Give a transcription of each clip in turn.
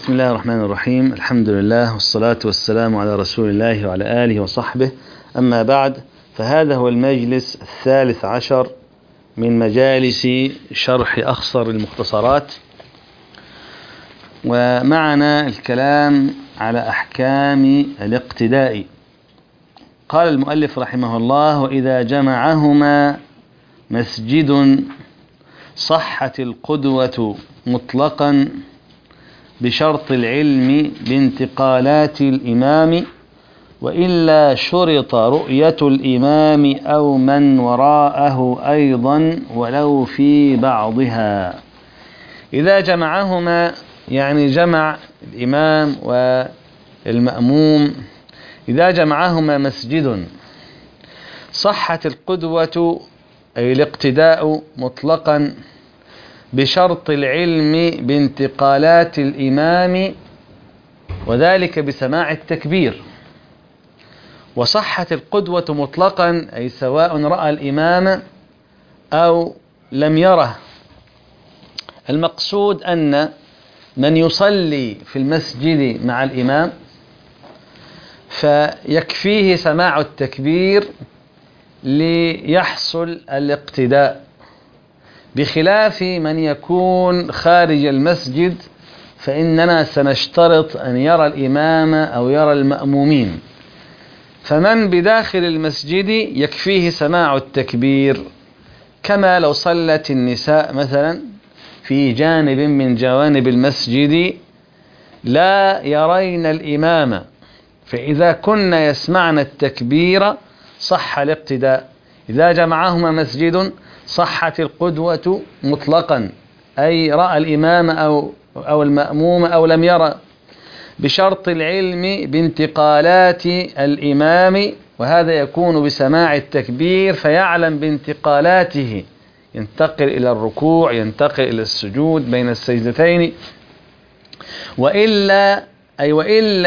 بسم الله الرحمن الرحيم. الحمد لله والصلاة والسلام على رسول الله وعلى آله وصحبه. أما بعد، فهذا هو المجلس 13 من مجالس شرح أخصر المختصرات، ومعنا الكلام على أحكام الاقتداء. قال المؤلف رحمه الله: وإذا جمعهما مسجد صحت القدوة مطلقا بشرط العلم بانتقالات الإمام، وإلا شرط رؤية الإمام أو من وراءه أيضا ولو في بعضها. إذا جمعهما يعني جمع الإمام والمأموم، إذا جمعهما مسجد صحت القدوة أي الاقتداء مطلقا بشرط العلم بانتقالات الإمام، وذلك بسماع التكبير. وصحت القدوة مطلقا أي سواء رأى الإمام أو لم يره. المقصود أن من يصلي في المسجد مع الإمام فيكفيه سماع التكبير ليحصل الاقتداء، بخلاف من يكون خارج المسجد فإننا سنشترط أن يرى الإمام أو يرى المأمومين. فمن بداخل المسجد يكفيه سماع التكبير، كما لو صلت النساء مثلا في جانب من جوانب المسجد لا يرين الإمام، فإذا كن يسمعن التكبير صح الاقتداء. إذا جمعهما مسجد صحت القدوة مطلقا أي رأى الإمام أو المأموم أو لم يرى، بشرط العلم بانتقالات الإمام، وهذا يكون بسماع التكبير فيعلم بانتقالاته، ينتقل إلى الركوع، ينتقل إلى السجود بين السجدتين. وإلا أي وإن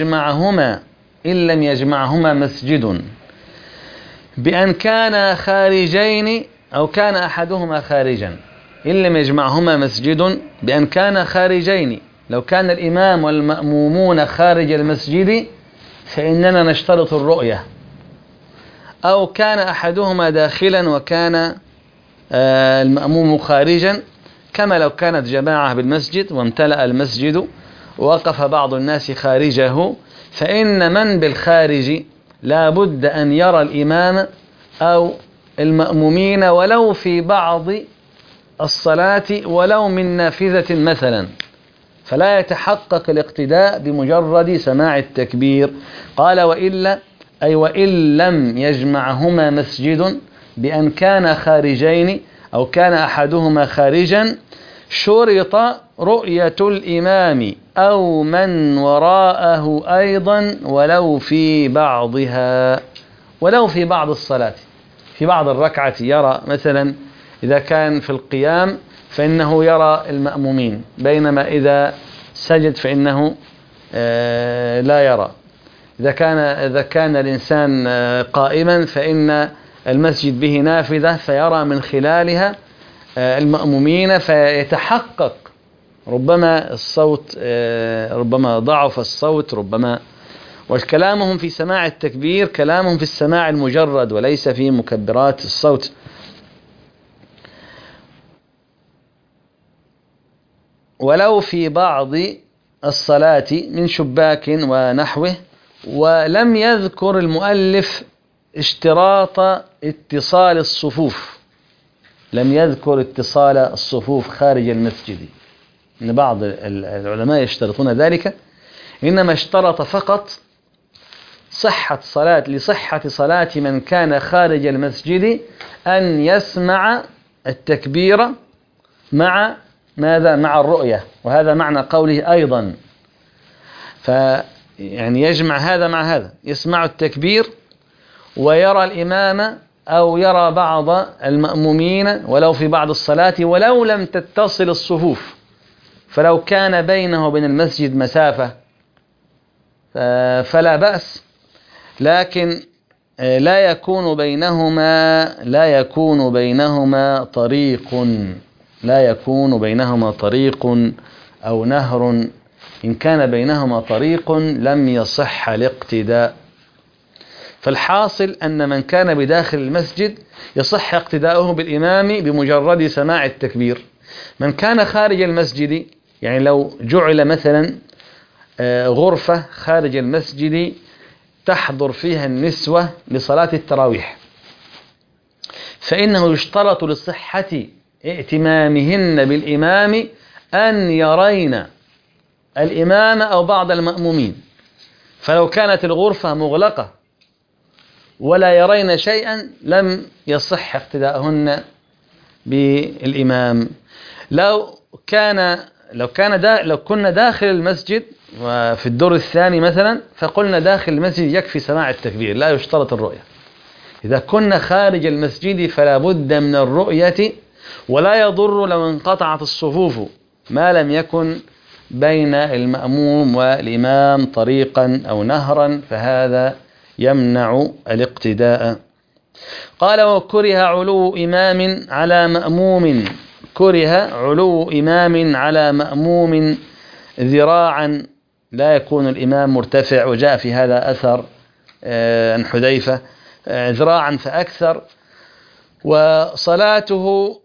لم يجمعهما مسجد بأن كان خارجين أو كان أحدهما خارجا. إن لم يجمعهما مسجد بأن كان خارجين، لو كان الإمام والمأمومون خارج المسجد فإننا نشترط الرؤية، أو كان أحدهما داخلا وكان المأموم خارجا، كما لو كانت جماعة بالمسجد وامتلأ المسجد ووقف بعض الناس خارجه، فإن من بالخارج لا بد أن يرى الإمام أو المأمومين ولو في بعض الصلاة ولو من نافذة مثلا، فلا يتحقق الاقتداء بمجرد سماع التكبير. قال: وإلا أي وإن لم يجمعهما مسجد بأن كان خارجين أو كان أحدهما خارجا، شرط رؤية الإمام أو من وراءه أيضا ولو في بعضها، ولو في بعض الصلاة، في بعض الركعة يرى مثلا، إذا كان في القيام فإنه يرى المأمومين، بينما إذا سجد فإنه لا يرى. إذا كان الإنسان قائما فإن المسجد به نافذة فيرى من خلالها المأمومين، فيتحقق ربما الصوت، ربما ضعف الصوت، ربما. وكلامهم في سماع التكبير كلامهم في السماع المجرد وليس في مكبرات الصوت. ولو في بعض الصلاة من شباك ونحوه. ولم يذكر المؤلف اشتراط اتصال الصفوف، لم يذكر اتصال الصفوف خارج المسجد، إن بعض العلماء يشترطون ذلك، إنما اشترط فقط لصحة صلاة من كان خارج المسجد أن يسمع التكبير مع ماذا؟ مع الرؤية. وهذا معنى قوله أيضا، فيعني يجمع هذا مع هذا، يسمع التكبير ويرى الإمام أو يرى بعض المأمومين ولو في بعض الصلاة ولو لم تتصل الصفوف. فلو كان بينه وبين المسجد مسافة فلا بأس، لكن لا يكون بينهما طريق أو نهر إن كان بينهما طريق لم يصح الاقتداء. فالحاصل أن من كان بداخل المسجد يصح اقتداؤه بالإمام بمجرد سماع التكبير. من كان خارج المسجد، يعني لو جعل مثلا غرفة خارج المسجد تحضر فيها النسوة لصلاة التراويح، فإنه يشترط لصحة ائتمامهن بالإمام أن يرين الإمام أو بعض المأمومين. فلو كانت الغرفة مغلقة ولا يرين شيئا لم يصح اقتداءهن بالإمام. لو كنا داخل المسجد وفي الدور الثاني مثلا، فقلنا داخل المسجد يكفي سماع التكبير لا يشترط الرؤية. إذا كنا خارج المسجد فلا بد من الرؤية، ولا يضر لو انقطعت الصفوف ما لم يكن بين المأموم والإمام طريقا أو نهرا، فهذا يمنع الاقتداء. قال وكره علو إمام على مأموم، كره علو إمام على مأموم ذراعا، لا يكون الإمام مرتفع، وجاء في هذا أثر عن حذيفة ذراعا فأكثر. وصلاته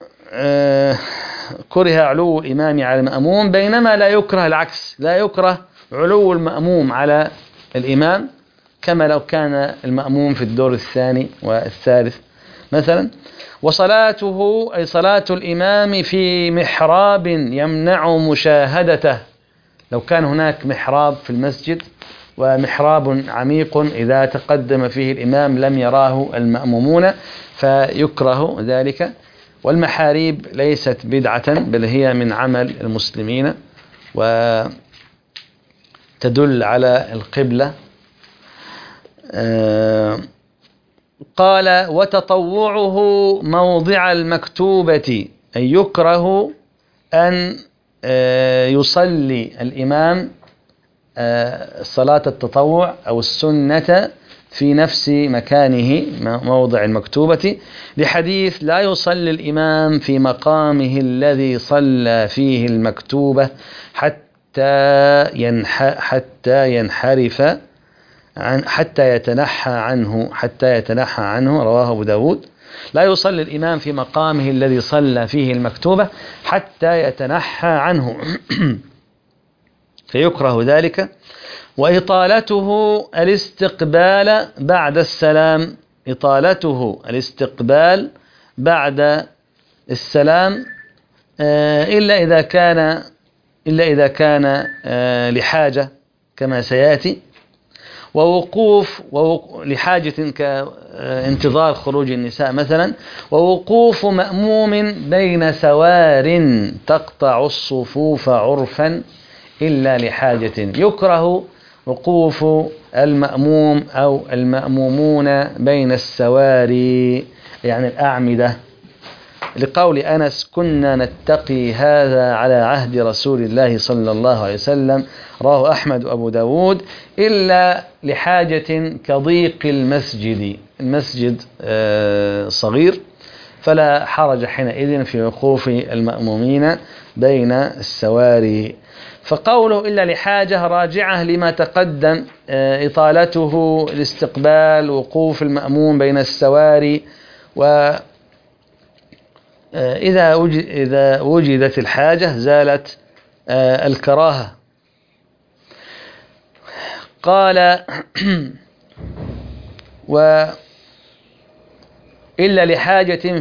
كره علو الإمام على المأموم، بينما لا يكره العكس، لا يكره علو المأموم على الإمام كما لو كان المأموم في الدور الثاني والثالث مثلا. وصلاته أي صلاة الإمام في محراب يمنع مشاهدته، لو كان هناك محراب في المسجد ومحراب عميق إذا تقدم فيه الإمام لم يراه المأمومون فيكره ذلك. والمحاريب ليست بدعة بل هي من عمل المسلمين وتدل على القبلة. قال وتطوعه موضع المكتوبة، أي يكره أن يصلي الإمام صلاة التطوع أو السنة في نفس مكانه موضع المكتوبة، لحديث لا يصلي الإمام في مقامه الذي صلى فيه المكتوبة حتى ينحرف حتى يتنحى عنه، رواه أبو داود. لا يصلي الإمام في مقامه الذي صلى فيه المكتوبة حتى يتنحى عنه فيكره ذلك. وإطالته الاستقبال بعد السلام، إطالته الاستقبال بعد السلام إلا إذا كان لحاجة كما سيأتي، ووقوف لحاجة كانتظار خروج النساء مثلا، ووقوف مأموم بين سوار تقطع الصفوف عرفا إلا لحاجة. يكره وقوف المأموم أو المأمومون بين السواري يعني الأعمدة، لقول أنس كنا نتقي هذا على عهد رسول الله صلى الله عليه وسلم، رواه أحمد وأبو داود، إلا لحاجة كضيق المسجد صغير فلا حرج حينئذ في وقوف المأمومين بين السواري. فقوله إلا لحاجة راجعة لما تقدم، إطالته الاستقبال، وقوف المأموم بين السواري، وإذا وجدت الحاجة زالت الكراهة. قال إلا لحاجة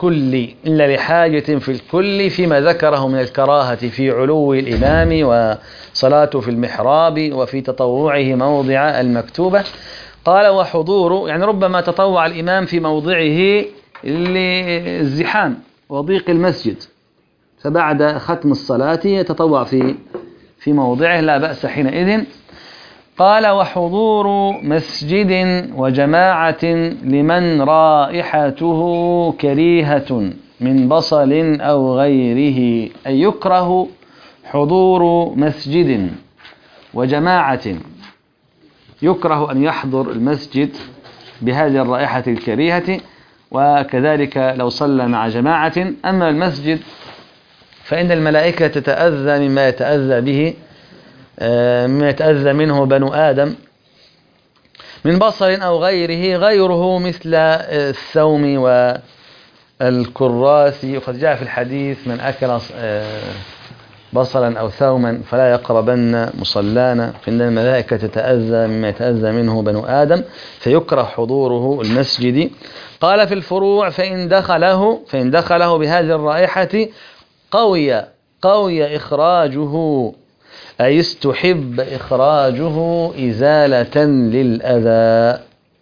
في الكل فيما ذكره من الكراهة في علو الإمام وصلاته في المحراب وفي تطوعه موضع المكتوبة. قال وحضور، يعني ربما تطوع الإمام في موضعه للزحام وضيق المسجد، فبعد ختم الصلاة يتطوع في موضعه لا بأس حينئذ. قال وحضور مسجد وجماعة لمن رائحته كريهة من بصل أو غيره، أي يكره حضور مسجد وجماعة، يكره أن يحضر المسجد بهذه الرائحة الكريهة، وكذلك لو صلى مع جماعة. أما المسجد فإن الملائكة تتأذى مما يتأذى به مما يتأذى منه بنو آدم من بصل أو غيره مثل الثوم والكراث. وقد جاء في الحديث: من أكل بصلا أو ثوما فلا يقربن مصلانا فإن الملائكة تتأذى مما يتأذى منه بنو آدم فيكره حضوره المسجد. قال في الفروع: فإن دخله بهذه الرائحة قوي إخراجه، أي استحب إخراجه إزالة للأذى.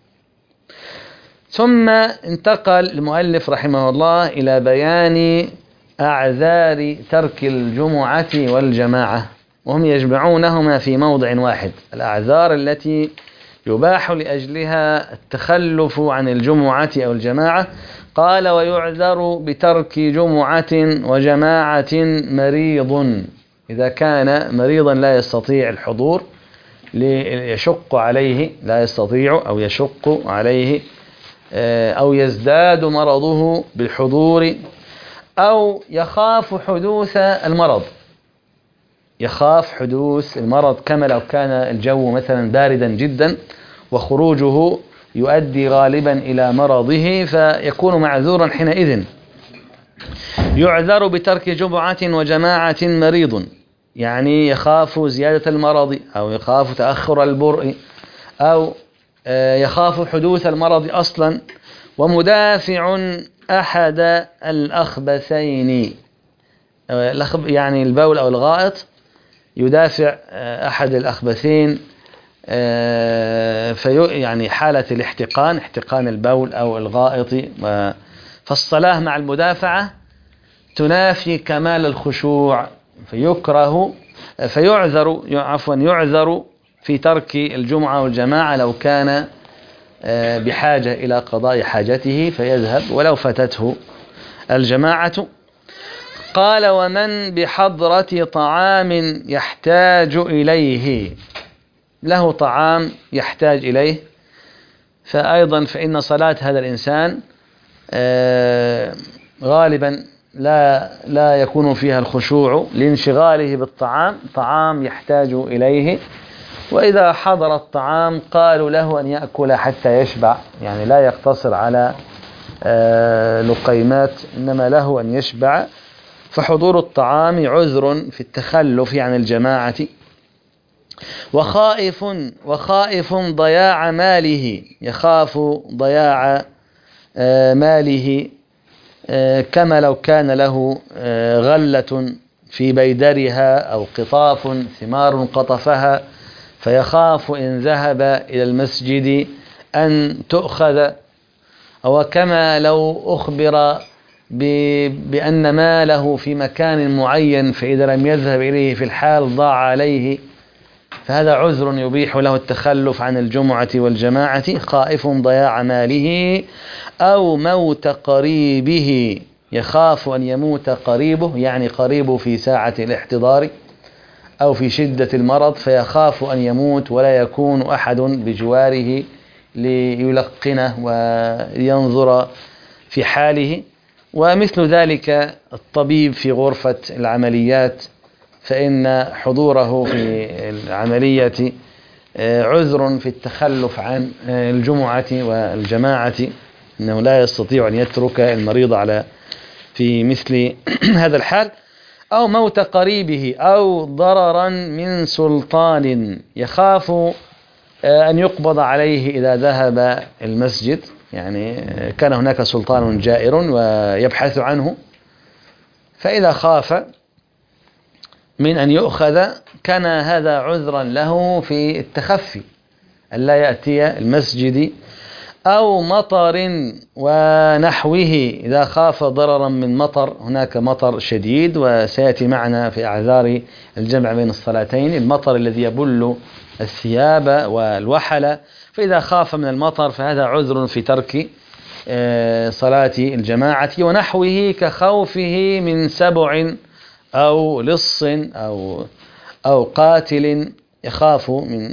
ثم انتقل المؤلف رحمه الله إلى بيان أعذار ترك الجمعة والجماعة، وهم يجمعونهما في موضع واحد: الأعذار التي يباح لأجلها التخلف عن الجمعة أو الجماعة. قال: ويعذر بترك جمعة وجماعة مريض، إذا كان مريضا لا يستطيع الحضور، يشق عليه، لا يستطيع أو يشق عليه، أو يزداد مرضه بالحضور، أو يخاف حدوث المرض كما لو كان الجو مثلا باردا جدا وخروجه يؤدي غالبا إلى مرضه فيكون معذورا حينئذ. يعذر بترك جمعة وجماعة مريض، يعني يخاف زيادة المرض أو يخاف تأخر البرء أو يخاف حدوث المرض أصلا، ومدافع أحد الأخبثين، يعني البول أو الغائط، يدافع أحد الأخبثين، يعني حالة احتقان البول أو الغائط. فالصلاة مع المدافعة تنافي كمال الخشوع، يعذر في ترك الجمعة والجماعة لو كان بحاجة إلى قضاء حاجته فيذهب ولو فاتته الجماعة. قال: ومن بحضرة طعام يحتاج إليه، له طعام يحتاج إليه، فإن صلاة هذا الإنسان غالبا لا يكون فيها الخشوع لانشغاله بالطعام، طعام يحتاج إليه. وإذا حضر الطعام قالوا له أن يأكل حتى يشبع، يعني لا يقتصر على لقيمات، إنما له أن يشبع. فحضور الطعام عذر في التخلف عن الجماعة. وخائف ضياع ماله، يخاف ضياع ماله كما لو كان له غلة في بيدرها أو قطاف ثمار قطفها، فيخاف إن ذهب إلى المسجد أن تؤخذ. أو كما لو أخبر بأن ماله في مكان معين فإذا لم يذهب إليه في الحال ضاع عليه، فهذا عذر يبيح له التخلف عن الجمعة والجماعة. خائف ضياع ماله أو موت قريبه، يخاف أن يموت قريبه، يعني قريبه في ساعة الاحتضار أو في شدة المرض، فيخاف أن يموت ولا يكون أحد بجواره ليلقنه وينظر في حاله. ومثل ذلك الطبيب في غرفة العمليات، فإن حضوره في العملية عذر في التخلف عن الجمعة والجماعة، إنه لا يستطيع أن يترك المريض في مثل هذا الحال. أو موت قريبه أو ضررا من سلطان، يخاف أن يقبض عليه إذا ذهب المسجد، يعني كان هناك سلطان جائر ويبحث عنه، فإذا خاف من أن يؤخذ كان هذا عذرا له في التخفي ألا يأتي المسجد. أو مطر ونحوه، إذا خاف ضررا من مطر، هناك مطر شديد وسيأتي معنا في أعذار الجمع بين الصلاتين، المطر الذي يبل الثياب والوحل، فإذا خاف من المطر فهذا عذر في ترك صلاة الجماعة. ونحوه كخوفه من سبع أو لص أو قاتل، يخاف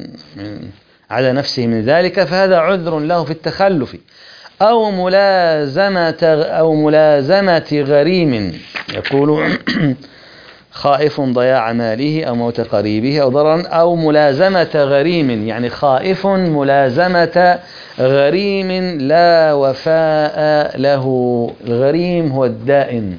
على نفسه من ذلك، فهذا عذر له في التخلف. أو ملازمة غريم، يقول خائف ضياع ماله أو موت قريبه أو ضررا أو ملازمة غريم، يعني خائف ملازمة غريم لا وفاء له. الغريم هو الدائن،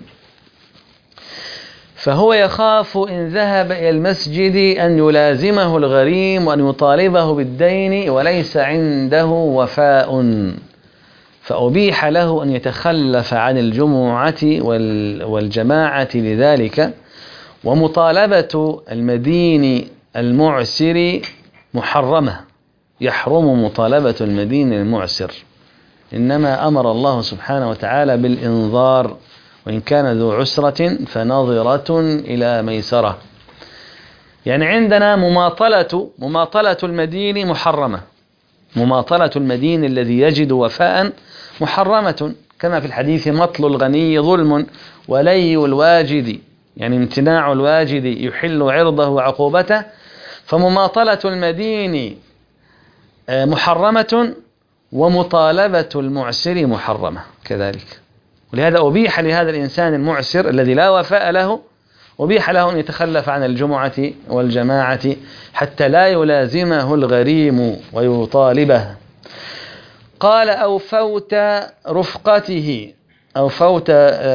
فهو يخاف إن ذهب إلى المسجد أن يلازمه الغريم وأن يطالبه بالدين وليس عنده وفاء، فأبيح له أن يتخلف عن الجمعة والجماعة لذلك. ومطالبة المدين المعسر محرمة، يحرم مطالبة المدين المعسر، إنما أمر الله سبحانه وتعالى بالإنظار، وإن كان ذو عسرة فنظرة إلى ميسرة. يعني عندنا مماطلة المدين محرمة، مماطلة المدين الذي يجد وفاء محرمة، كما في الحديث: مطل الغني ظلم ولي الواجد، يعني امتناع الواجد يحل عرضه وعقوبته. فمماطلة المدين محرمة، ومطالبة المعسر محرمة كذلك. ولهذا أبيح لهذا الإنسان المعسر الذي لا وفاء له، أبيح له أن يتخلف عن الجمعة والجماعة حتى لا يلازمه الغريم ويطالبه. قال: أو فوت رفقته، أو فوت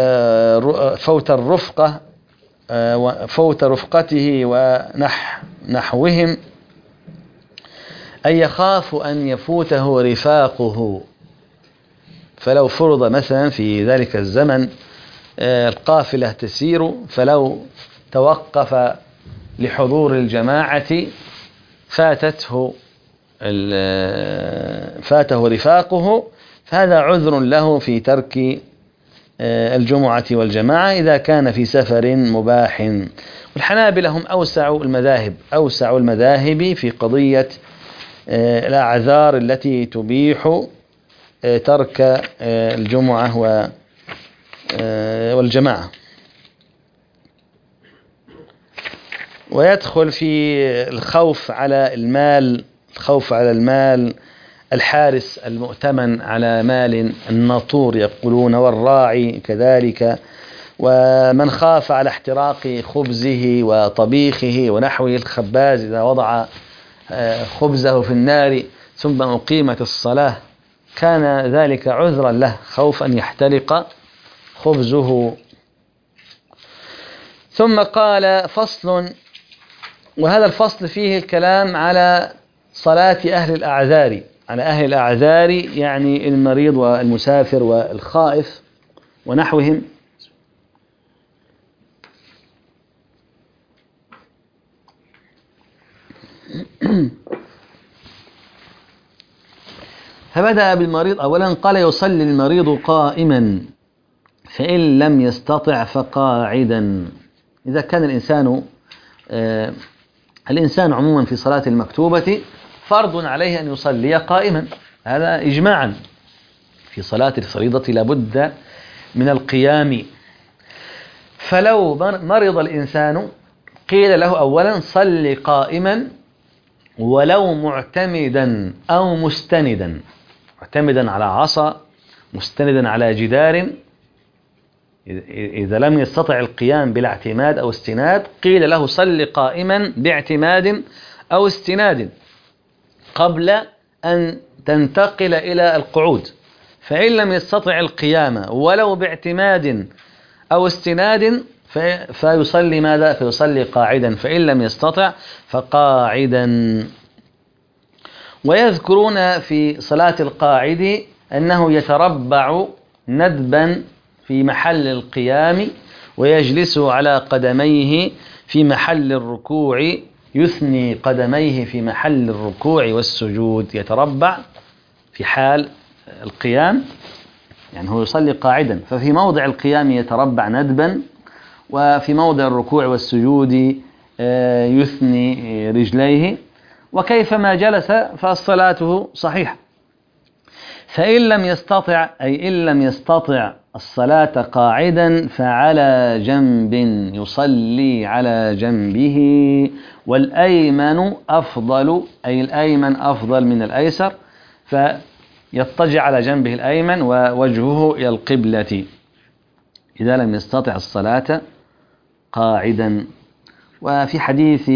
الرفقة، فوت رفقته ونحوهم، أي يخاف أن يفوته رفاقه. فلو فرض مثلا في ذلك الزمن القافلة تسير، فلو توقف لحضور الجماعة فاته رفاقه، فهذا عذر له في ترك الجمعة والجماعة إذا كان في سفر مباح. والحنابلة هم أوسع المذاهب في قضية الأعذار التي تبيح ترك الجمعة والجماعة. ويدخل في الخوف على المال الحارس المؤتمن على مال الناطور يقولون، والراعي كذلك، ومن خاف على احتراق خبزه وطبيخه ونحوه، الخباز إذا وضع خبزه في النار ثم أقيمت الصلاة كان ذلك عذرا له، خوف أن يحترق خبزه. ثم قال: فصل، وهذا الفصل فيه الكلام على صلاة أهل الأعذار، على أهل الأعذار يعني المريض والمسافر والخائف ونحوهم. فبدأ بالمريض أولا، قال: يصلي المريض قائما فإن لم يستطع فقاعدا. إذا كان الإنسان عموما في صلاة المكتوبة فرض عليه أن يصلي قائما، هذا إجماعا. في صلاة الفريضة لابد من القيام. فلو مرض الإنسان قيل له أولا: صل قائما ولو معتمدا أو مستندا، معتمدا على عصا، مستندا على جدار. إذا لم يستطع القيام بلا اعتماد أو استناد قيل له: صل قائما باعتماد أو استناد قبل أن تنتقل إلى القعود. فإن لم يستطع القيام ولو باعتماد أو استناد فيصلي ماذا؟ فيصلي قاعدا، فإن لم يستطع فقاعدا. ويذكرون في صلاة القاعد أنه يتربع ندبا في محل القيام، ويجلس على قدميه في محل الركوع، يثني قدميه في محل الركوع والسجود. يتربع في حال القيام، يعني هو يصلي قاعدا، ففي موضع القيام يتربع ندبا، وفي موضع الركوع والسجود يثني رجليه، وكيفما جلس فصلاته صحيحة. فإن لم يستطع، أي إن لم يستطع الصلاة قاعدا، فعلى جنب، يصلي على جنبه. والأيمن أفضل، أي الأيمن أفضل من الأيسر، فيضطجع على جنبه الأيمن ووجهه إلى القبلة إذا لم يستطع الصلاة قاعدا. وفي حديث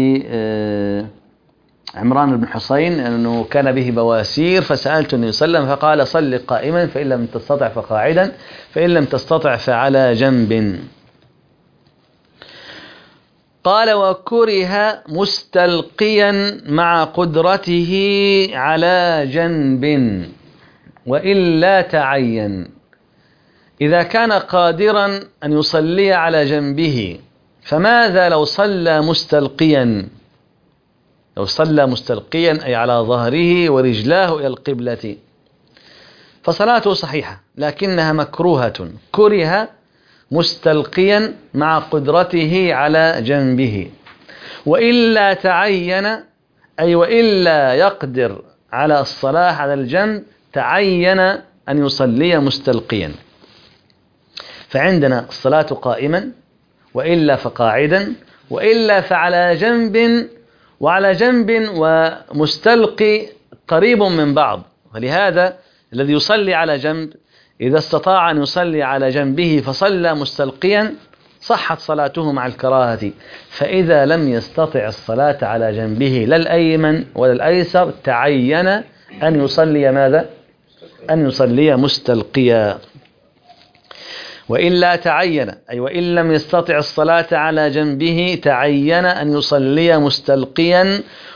عمران بن حسين أنه كان به بواسير فسألت النبي صلى الله عليه وسلم فقال صل قائما فإن لم تستطع فقاعدا فإن لم تستطع فعلى جنب. قال وكره مستلقيا مع قدرته على جنب وإلا تعين. إذا كان قادرا أن يصلي على جنبه فماذا لو صلى مستلقيا؟ لو صلى مستلقيا أي على ظهره ورجلاه إلى القبلة فصلاته صحيحة لكنها مكروهة. كره مستلقيا مع قدرته على جنبه وإلا تعين أي وإلا يقدر على الصلاة على الجنب تعين أن يصلي مستلقيا. فعندنا الصلاة قائما وإلا فقاعدا وإلا فعلى جنب، وعلى جنب ومستلقي قريب من بعض. ولهذا الذي يصلي على جنب إذا استطاع أن يصلي على جنبه فصلى مستلقيا صحت صلاته مع الكراهة. فإذا لم يستطع الصلاة على جنبه لا الأيمن ولا الأيسر تعين أن يصلي ماذا؟ أن يصلي مستلقيا. وإلا تعين أي وإن لم يستطع الصلاة على جنبه تعين أن يصلي مستلقيا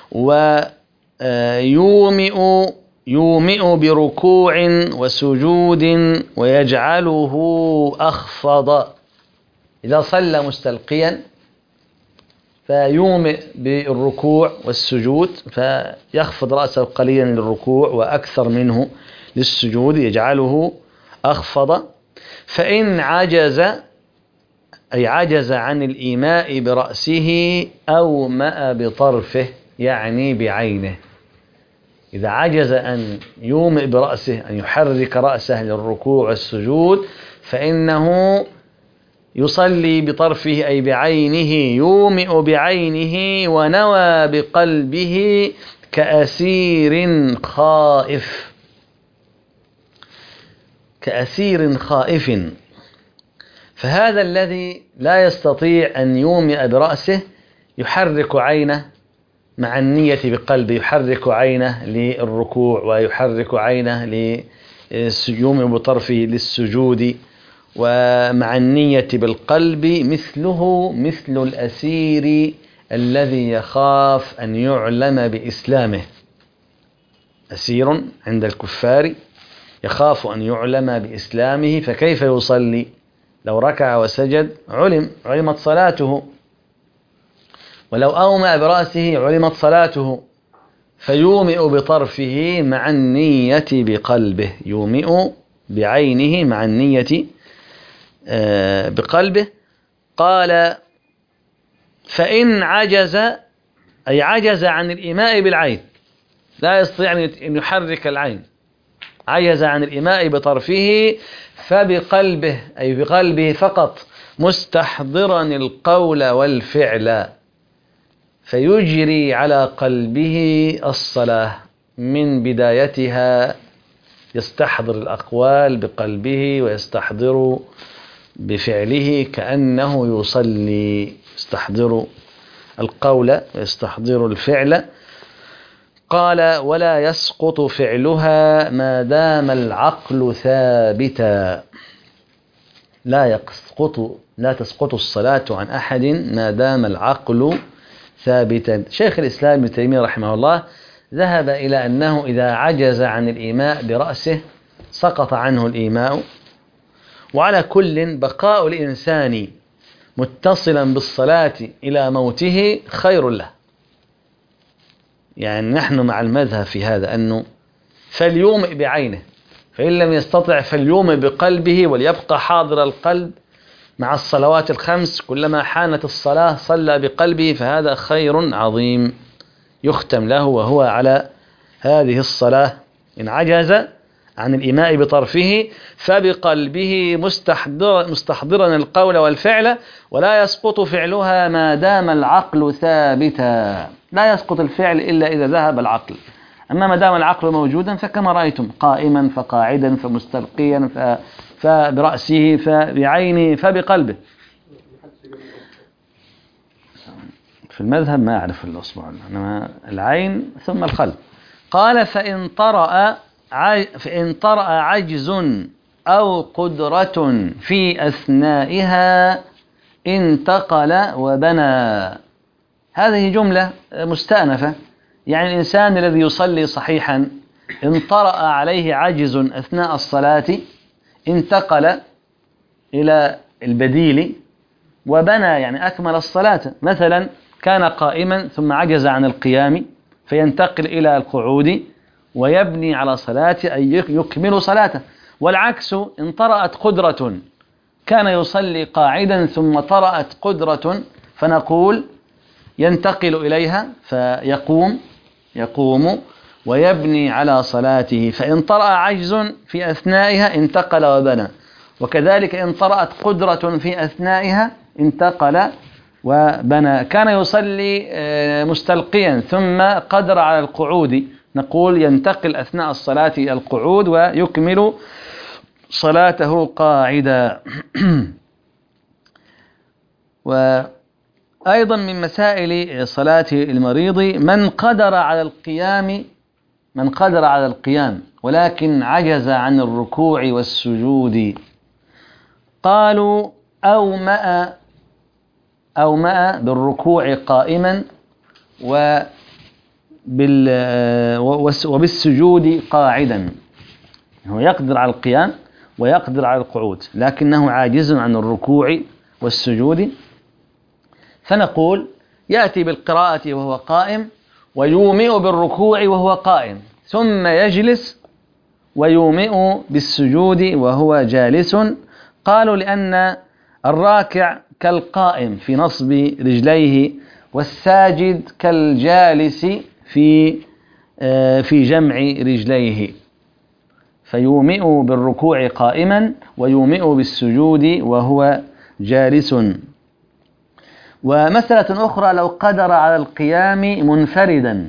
ويومئ بركوع وسجود ويجعله أخفض. إذا صلى مستلقيا فيومئ بالركوع والسجود فيخفض رأسه قليلا للركوع وأكثر منه للسجود يجعله أخفض. فإن عجز أي عجز عن الإيماء برأسه أومأ بطرفه يعني بعينه. إذا عجز أن يومئ برأسه أن يحرك رأسه للركوع والسجود فإنه يصلي بطرفه أي بعينه، يومئ بعينه ونوى بقلبه كأسير خائف، كأسير خائف. فهذا الذي لا يستطيع أن يومئ برأسه يحرك عينه مع النية بقلبه، يحرك عينه للركوع ويحرك عينه يومئ بطرفه للسجود ومع النية بالقلب، مثله مثل الأسير الذي يخاف أن يعلم بإسلامه. أسير عند الكفار يخاف أن يعلم بإسلامه فكيف يصلي؟ لو ركع وسجد علمت صلاته، ولو أومأ برأسه علمت صلاته. فيومئ بطرفه مع النية بقلبه، يومئ بعينه مع النية بقلبه. قال فإن عجز أي عجز عن الإيماء بالعين، لا يستطيع أن يحرك العين، عجز عن الإيماء بطرفه فبقلبه أي بقلبه فقط مستحضرا القول والفعل، فيجري على قلبه الصلاة من بدايتها، يستحضر الأقوال بقلبه ويستحضر بفعله كأنه يصلي، يستحضر القول ويستحضر الفعل. قال ولا يسقط فعلها ما دام العقل ثابتا، لا تسقط الصلاة عن أحد ما دام العقل ثابتا. شيخ الإسلام ابن تيمية رحمه الله ذهب إلى أنه إذا عجز عن الإيماء برأسه سقط عنه الإيماء. وعلى كل بقاء الإنسان متصلا بالصلاة إلى موته خير له. يعني نحن مع المذهب في هذا أنه فليومئ بعينه، فإن لم يستطع فليومئ بقلبه وليبقى حاضر القلب مع الصلوات الخمس، كلما حانت الصلاة صلى بقلبه، فهذا خير عظيم يختم له وهو على هذه الصلاة. إن عجز عن الإيماء بطرفه فبقلبه مستحضرا القول والفعل، ولا يسقط فعلها ما دام العقل ثابتا. لا يسقط الفعل إلا إذا ذهب العقل، أما ما دام العقل موجودا فكما رأيتم قائما فقاعدا فمستلقيا فبرأسه فبعينه فبقلبه. في المذهب ما أعرف الأصبع، إنما العين ثم الخلف. قال فإن طرأ عجز أو قدرة في أثنائها انتقل وبنى. هذه جملة مستأنفة، يعني الإنسان الذي يصلي صحيحا إن طرأ عليه عجز أثناء الصلاة انتقل إلى البديل وبنى، يعني أكمل الصلاة. مثلا كان قائما ثم عجز عن القيام فينتقل إلى القعود ويبني على صلاته أي يكمل صلاته. والعكس إن طرأت قدرة، كان يصلي قاعدا ثم طرأت قدرة فنقول ينتقل إليها يقوم ويبني على صلاته. فإن طرأ عجز في أثنائها انتقل وبنى، وكذلك إن طرأت قدرة في أثنائها انتقل وبنى. كان يصلي مستلقيا ثم قدر على القعود، نقول ينتقل أثناء الصلاة إلى القعود ويكمل صلاته قاعدا. وأيضا من مسائل صلاة المريض من قدر على القيام ولكن عجز عن الركوع والسجود، قالوا أومأ بالركوع قائما وبالسجود قاعدا. هو يقدر على القيام ويقدر على القعود لكنه عاجز عن الركوع والسجود، فنقول يأتي بالقراءة وهو قائم ويومئ بالركوع وهو قائم، ثم يجلس ويومئ بالسجود وهو جالس. قالوا لأن الراكع كالقائم في نصب رجليه، والساجد كالجالس في جمع رجليه، فيومئ بالركوع قائما ويومئ بالسجود وهو جالس. ومسألة أخرى لو قدر على القيام منفردا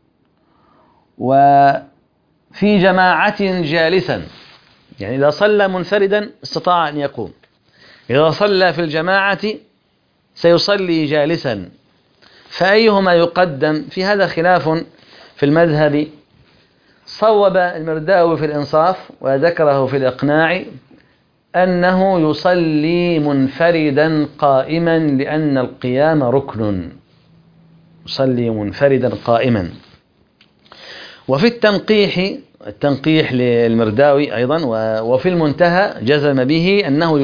وفي جماعة جالسا، يعني إذا صلى منفردا استطاع أن يقوم، إذا صلى في الجماعة سيصلي جالسا، فأيهما يقدم؟ في هذا خلاف في المذهب. صوب المرداوي في الإنصاف وذكره في الإقناع أنه يصلي منفردا قائما لأن القيام ركن، يصلي منفردا قائما. وفي التنقيح للمرداوي أيضا وفي المنتهى جزم به أنه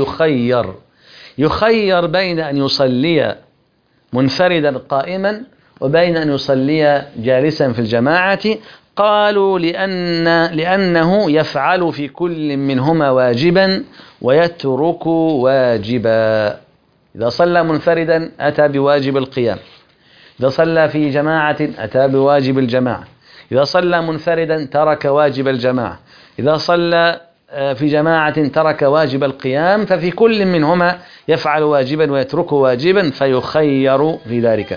يخير بين أن يصلي منفردا قائما وبين أن يصلي جالسا في الجماعة. قالوا لأنه يفعل في كل منهما واجبا ويترك واجبا. إذا صلى منفردا أتى بواجب القيام، إذا صلى في جماعة أتى بواجب الجماعة، إذا صلى منفردا ترك واجب الجماعة، إذا صلى في جماعة ترك واجب القيام، ففي كل منهما يفعل واجبا ويترك واجبا فيخير في ذلك.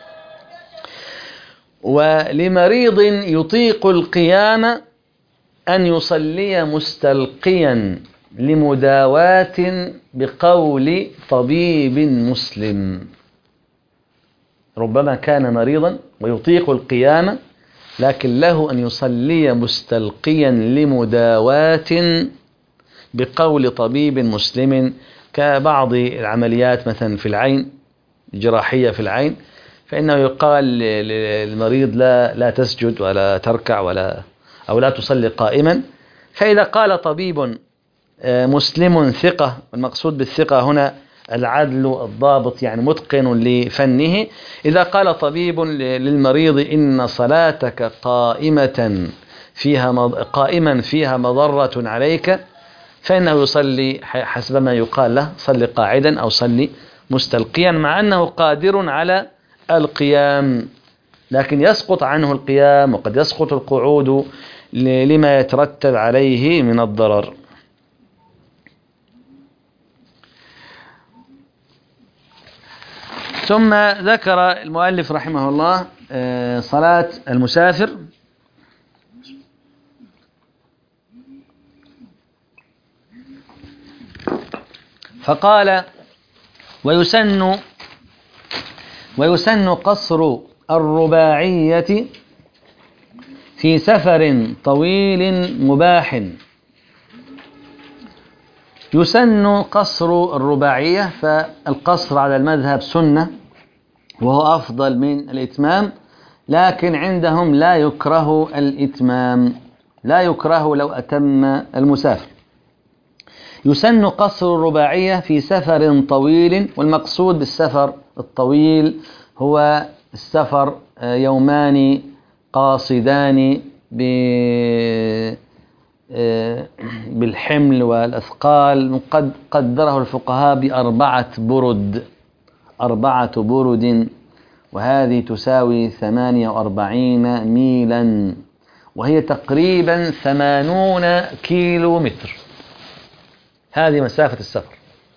ولمريض يطيق القيام أن يصلي مستلقيا لمداواة بقول طبيب مسلم. ربما كان مريضا ويطيق القيام لكن له أن يصلي مستلقيا لمداواة بقول طبيب مسلم، كبعض العمليات مثلا في العين، جراحية في العين، فإنه يقال للمريض لا تسجد ولا تركع أو لا تصلي قائما. فإذا قال طبيب مسلم ثقة، المقصود بالثقة هنا العدل الضابط، يعني متقن لفنه، إذا قال طبيب للمريض إن صلاتك قائما فيها مضرة عليك، فإنه يصلي حسب ما يقال له، صلي قاعدا أو صلي مستلقيا، مع أنه قادر على القيام، لكن يسقط عنه القيام وقد يسقط القعود لما يترتب عليه من الضرر. ثم ذكر المؤلف رحمه الله صلاة المسافر، فقال ويسن ويسن قصر الرباعية في سفر طويل مباح. يسن قصر الرباعية، فالقصر على المذهب سنة وهو أفضل من الإتمام، لكن عندهم لا يكره الإتمام، لا يكره لو أتم المسافر. يسن قصر الرباعية في سفر طويل، والمقصود بالسفر الطويل هو السفر يومان قاصدان بالحمل والأثقال، قد قدره الفقهاء أربعة برد، وهذه تساوي 48 ميلا، وهي تقريبا 80 كيلو متر. هذه مسافة السفر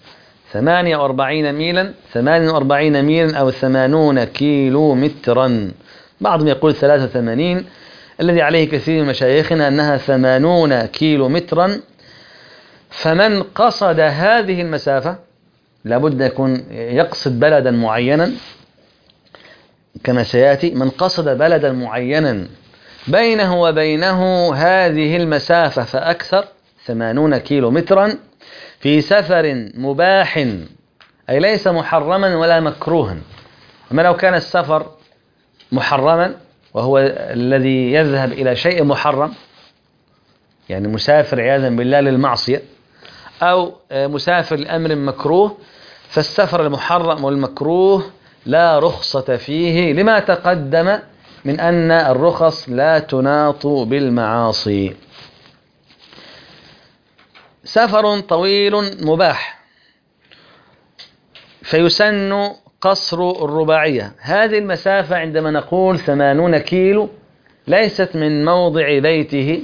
48 ميلا، 48 ميلا أو 80 كيلو مترا. بعضهم يقول 83، الذي عليه كثير من مشايخنا أنها 80 كيلو مترا. فمن قصد هذه المسافة لابد يكون يقصد بلدا معينا كما سيأتي. من قصد بلدا معينا بينه وبينه هذه المسافة فأكثر 80 كيلو مترا في سفر مباح، أي ليس محرما ولا مكروها. أما لو كان السفر محرما، وهو الذي يذهب إلى شيء محرم، يعني مسافر عياذا بالله للمعصية، أو مسافر لأمر مكروه، فالسفر المحرم والمكروه لا رخصة فيه، لما تقدم من أن الرخص لا تناط بالمعاصي. سفر طويل مباح، فيسن قصر الرباعية. هذه المسافة عندما نقول 80 كيلو ليست من موضع بيته،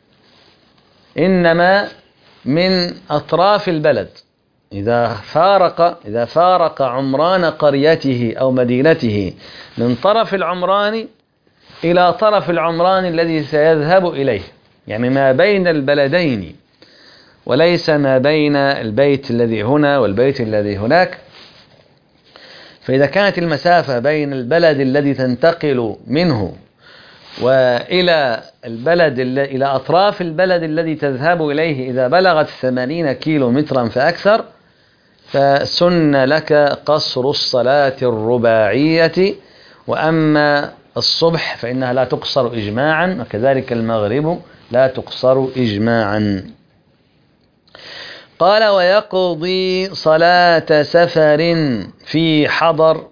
إنما من أطراف البلد. إذا فارق عمران قريته أو مدينته من طرف العمران إلى طرف العمران الذي سيذهب إليه، يعني ما بين البلدين وليس ما بين البيت الذي هنا والبيت الذي هناك. فإذا كانت المسافة بين البلد الذي تنتقل منه وإلى إلى أطراف البلد الذي تذهب إليه إذا بلغت 80 كيلو مترا فأكثر، فسن لك قصر الصلاة الرباعية. وأما الصبح فإنها لا تقصر إجماعا، وكذلك المغرب لا تقصر إجماعا. قال: ويقضي صلاة سفر في حضر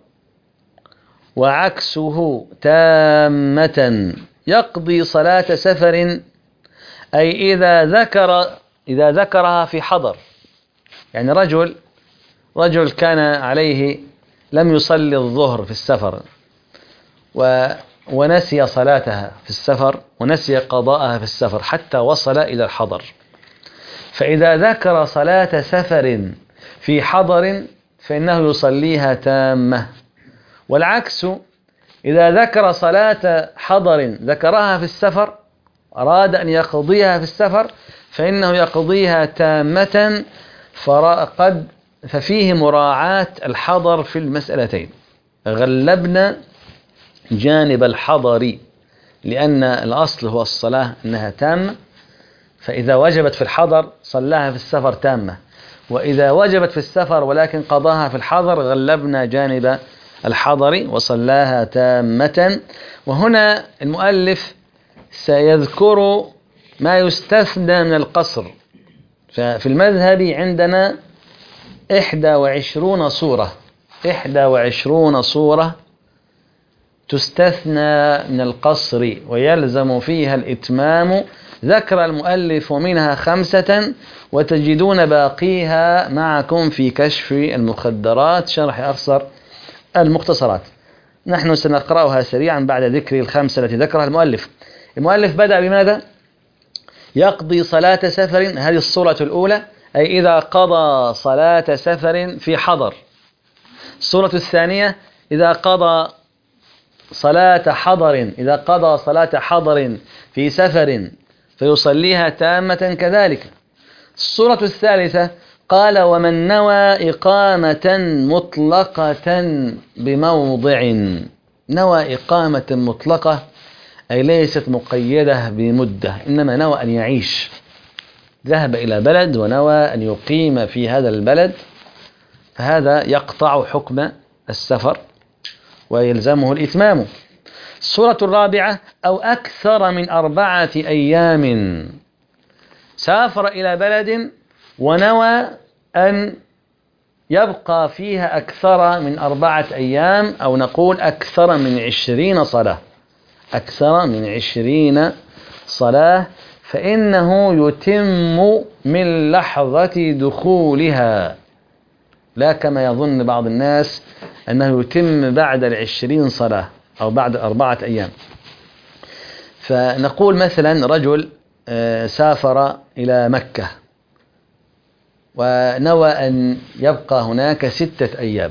وعكسه تامة. يقضي صلاة سفر أي إذا ذكرها في حضر، يعني رجل كان عليه لم يصلي الظهر في السفر ونسي صلاتها في السفر ونسي قضاءها في السفر حتى وصل إلى الحضر، فإذا ذكر صلاة سفر في حضر فإنه يصليها تامة. والعكس، إذا ذكر صلاة حضر ذكرها في السفر أراد أن يقضيها في السفر فإنه يقضيها تامة، ففيه مراعاة الحضر في المسألتين. غلبنا جانب الحضر لأن الأصل هو الصلاة أنها تامة، فإذا وجبت في الحضر صلاها في السفر تامة، وإذا وجبت في السفر ولكن قضاها في الحضر غلبنا جانب الحضر وصلاها تامة. وهنا المؤلف سيذكر ما يستثنى من القصر. ففي المذهب عندنا 21 صورة تستثنى من القصر ويلزم فيها الإتمام. ذكر المؤلف منها 5، وتجدون باقيها معكم في كشف المخدرات شرح أفسر المختصرات. نحن سنقرأها سريعا بعد ذكر ال5 التي ذكرها المؤلف. المؤلف بدأ بماذا؟ يقضي صلاة سفر، هذه الصورة الأولى، أي إذا قضى صلاة سفر في حضر. الصورة الثانية إذا قضى صلاة حضر في سفر فيصليها تامة كذلك. الصورة الثالثة قال ومن نوى إقامة مطلقة بموضع. نوى إقامة مطلقة أي ليست مقيدة بمدة، إنما نوى أن يعيش، ذهب إلى بلد ونوى أن يقيم في هذا البلد، فهذا يقطع حكم السفر ويلزمه الإتمام. الصورة الرابعة أو أكثر من 4 أيام. سافر إلى بلد ونوى أن يبقى فيها أكثر من 4 أيام، أو نقول أكثر من 20 صلاة، أكثر من 20 صلاة، فإنه يتم من لحظة دخولها، لا كما يظن بعض الناس أنه يتم بعد 20 صلاة أو بعد 4 أيام. فنقول مثلا رجل سافر إلى مكة ونوى أن يبقى هناك 6 أيام،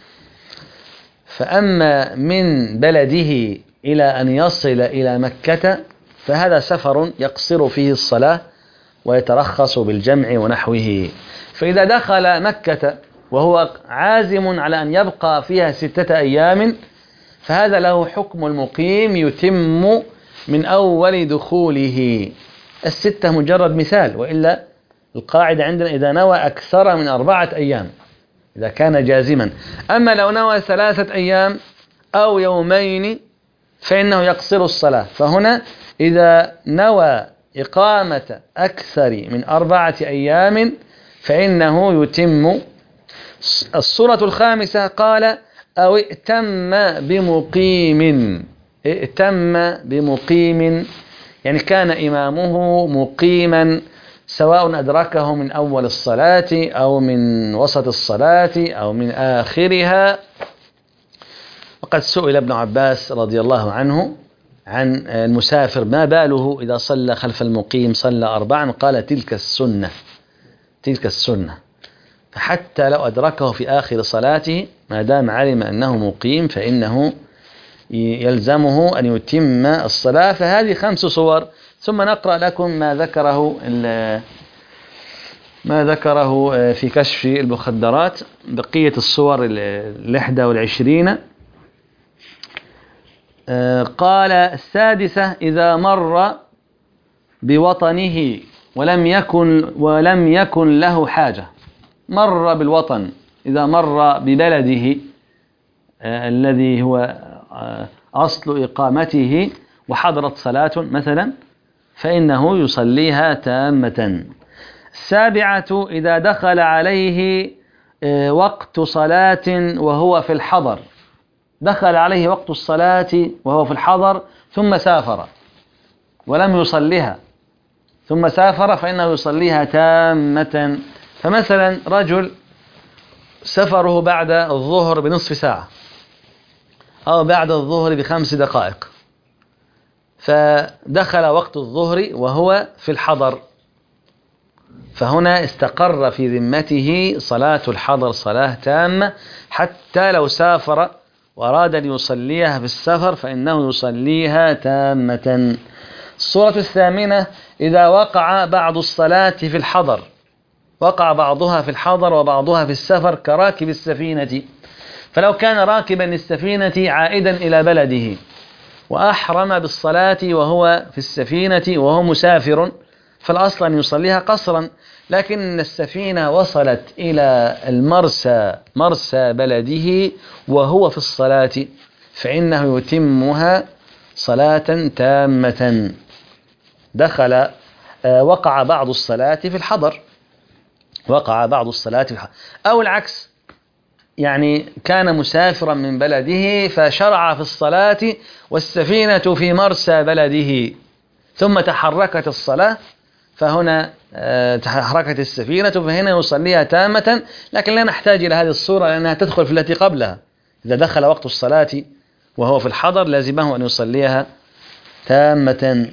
فأما من بلده إلى أن يصل إلى مكة فهذا سفر يقصر فيه الصلاة ويترخص بالجمع ونحوه. فإذا دخل مكة وهو عازم على أن يبقى فيها 6 أيام فهذا له حكم المقيم يتم من أول دخوله. 6 مجرد مثال، وإلا القاعدة عندنا إذا نوى أكثر من 4 أيام إذا كان جازما. أما لو نوى 3 أيام أو يومين فإنه يقصر الصلاة. فهنا إذا نوى إقامة أكثر من 4 أيام فإنه يتم. الصورة الخامسة قال أو ائتم بمقيم. ائتم بمقيم يعني كان إمامه مقيما، سواء أدركه من أول الصلاة أو من وسط الصلاة أو من آخرها. وقد سئل ابن عباس رضي الله عنه عن المسافر ما باله إذا صلى خلف المقيم صلى 4، قال تلك السنة، تلك السنة. فحتى لو أدركه في آخر صلاته ما دام علم أنه مقيم فإنه يلزمه أن يتم الصلاة. فهذه 5 صور. ثم نقرأ لكم ما ذكره في كشف المخدرات، بقية الصور 21. قال السادسة إذا مر بوطنه ولم يكن له حاجة. مر بالوطن، إذا مر ببلده الذي هو أصل إقامته وحضرت صلاة مثلا فإنه يصليها تامة. 7 إذا دخل عليه وقت صلاة وهو في الحضر. دخل عليه وقت الصلاة وهو في الحضر ثم سافر ولم يصليها، ثم سافر فإنه يصليها تامة. فمثلا رجل سفره بعد الظهر بنصف ساعة أو بعد الظهر ب5 دقائق، فدخل وقت الظهر وهو في الحضر، فهنا استقر في ذمته صلاة الحضر صلاة تامة، حتى لو سافر وأراد أن يصليها في السفر فإنه يصليها تامة. الصورة 8 إذا وقع بعض الصلاة في الحضر، وقع بعضها في الحضر وبعضها في السفر كراكب السفينة. فلو كان راكبا السفينة عائدا إلى بلده وأحرم بالصلاة وهو في السفينة وهو مسافر فالأصل أن يصليها قصرا، لكن السفينة وصلت إلى مرسى بلده وهو في الصلاة فإنه يتمها صلاة تامة. وقع بعض الصلاة في الحضر، وقع بعض الصلاة في الحضر. أو العكس، يعني كان مسافرا من بلده فشرع في الصلاة والسفينة في مرسى بلده ثم تحركت الصلاة، فهنا تحركت السفينة فهنا يصليها تامة. لكن لا نحتاج إلى هذه الصورة لأنها تدخل في التي قبلها. إذا دخل وقت الصلاة وهو في الحضر لازمه أن يصليها تامة.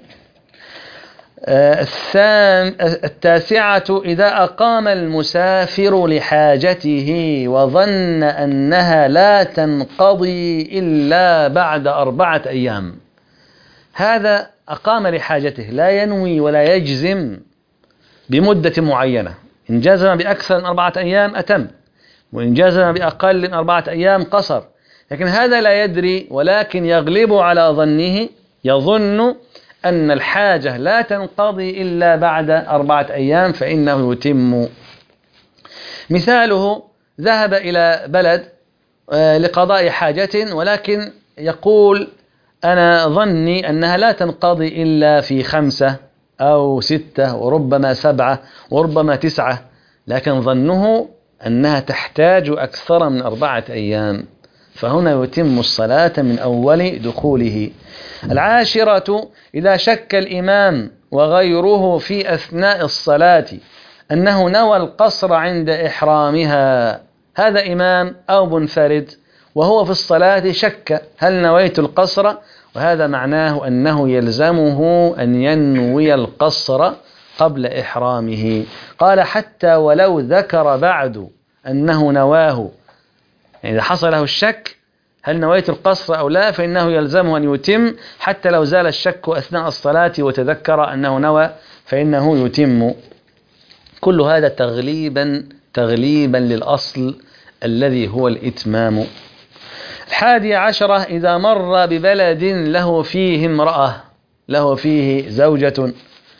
9 إذا أقام المسافر لحاجته وظن أنها لا تنقضي إلا بعد 4 أيام. هذا أقام لحاجته، لا ينوي ولا يجزم بمدة معينة، إن جزم بأكثر من 4 أيام أتم، وإن جزم بأقل من 4 أيام قصر. لكن هذا لا يدري، ولكن يغلب على ظنه، يظن أن الحاجة لا تنقضي إلا بعد 4 أيام فإنه يتم. مثاله: ذهب إلى بلد لقضاء حاجة، ولكن يقول: أنا ظني أنها لا تنقضي إلا في 5 أو 6 وربما 7 وربما 9، لكن ظنه أنها تحتاج أكثر من 4 أيام، فهنا يتم الصلاة من أول دخوله. 10: إذا شك الإمام وغيره في أثناء الصلاة أنه نوى القصر عند إحرامها، هذا إمام أو منفرد وهو في الصلاة شك: هل نويت القصر؟ وهذا معناه أنه يلزمه أن ينوي القصر قبل إحرامه. قال: حتى ولو ذكر بعد أنه نواه، يعني إذا حصل له الشك هل نويت القصر أو لا، فإنه يلزمه أن يتم، حتى لو زال الشك أثناء الصلاة وتذكر أنه نوى فإنه يتم. كل هذا تغليبا للأصل الذي هو الإتمام. 11: إذا مر ببلد له فيه امرأة، له فيه زوجة،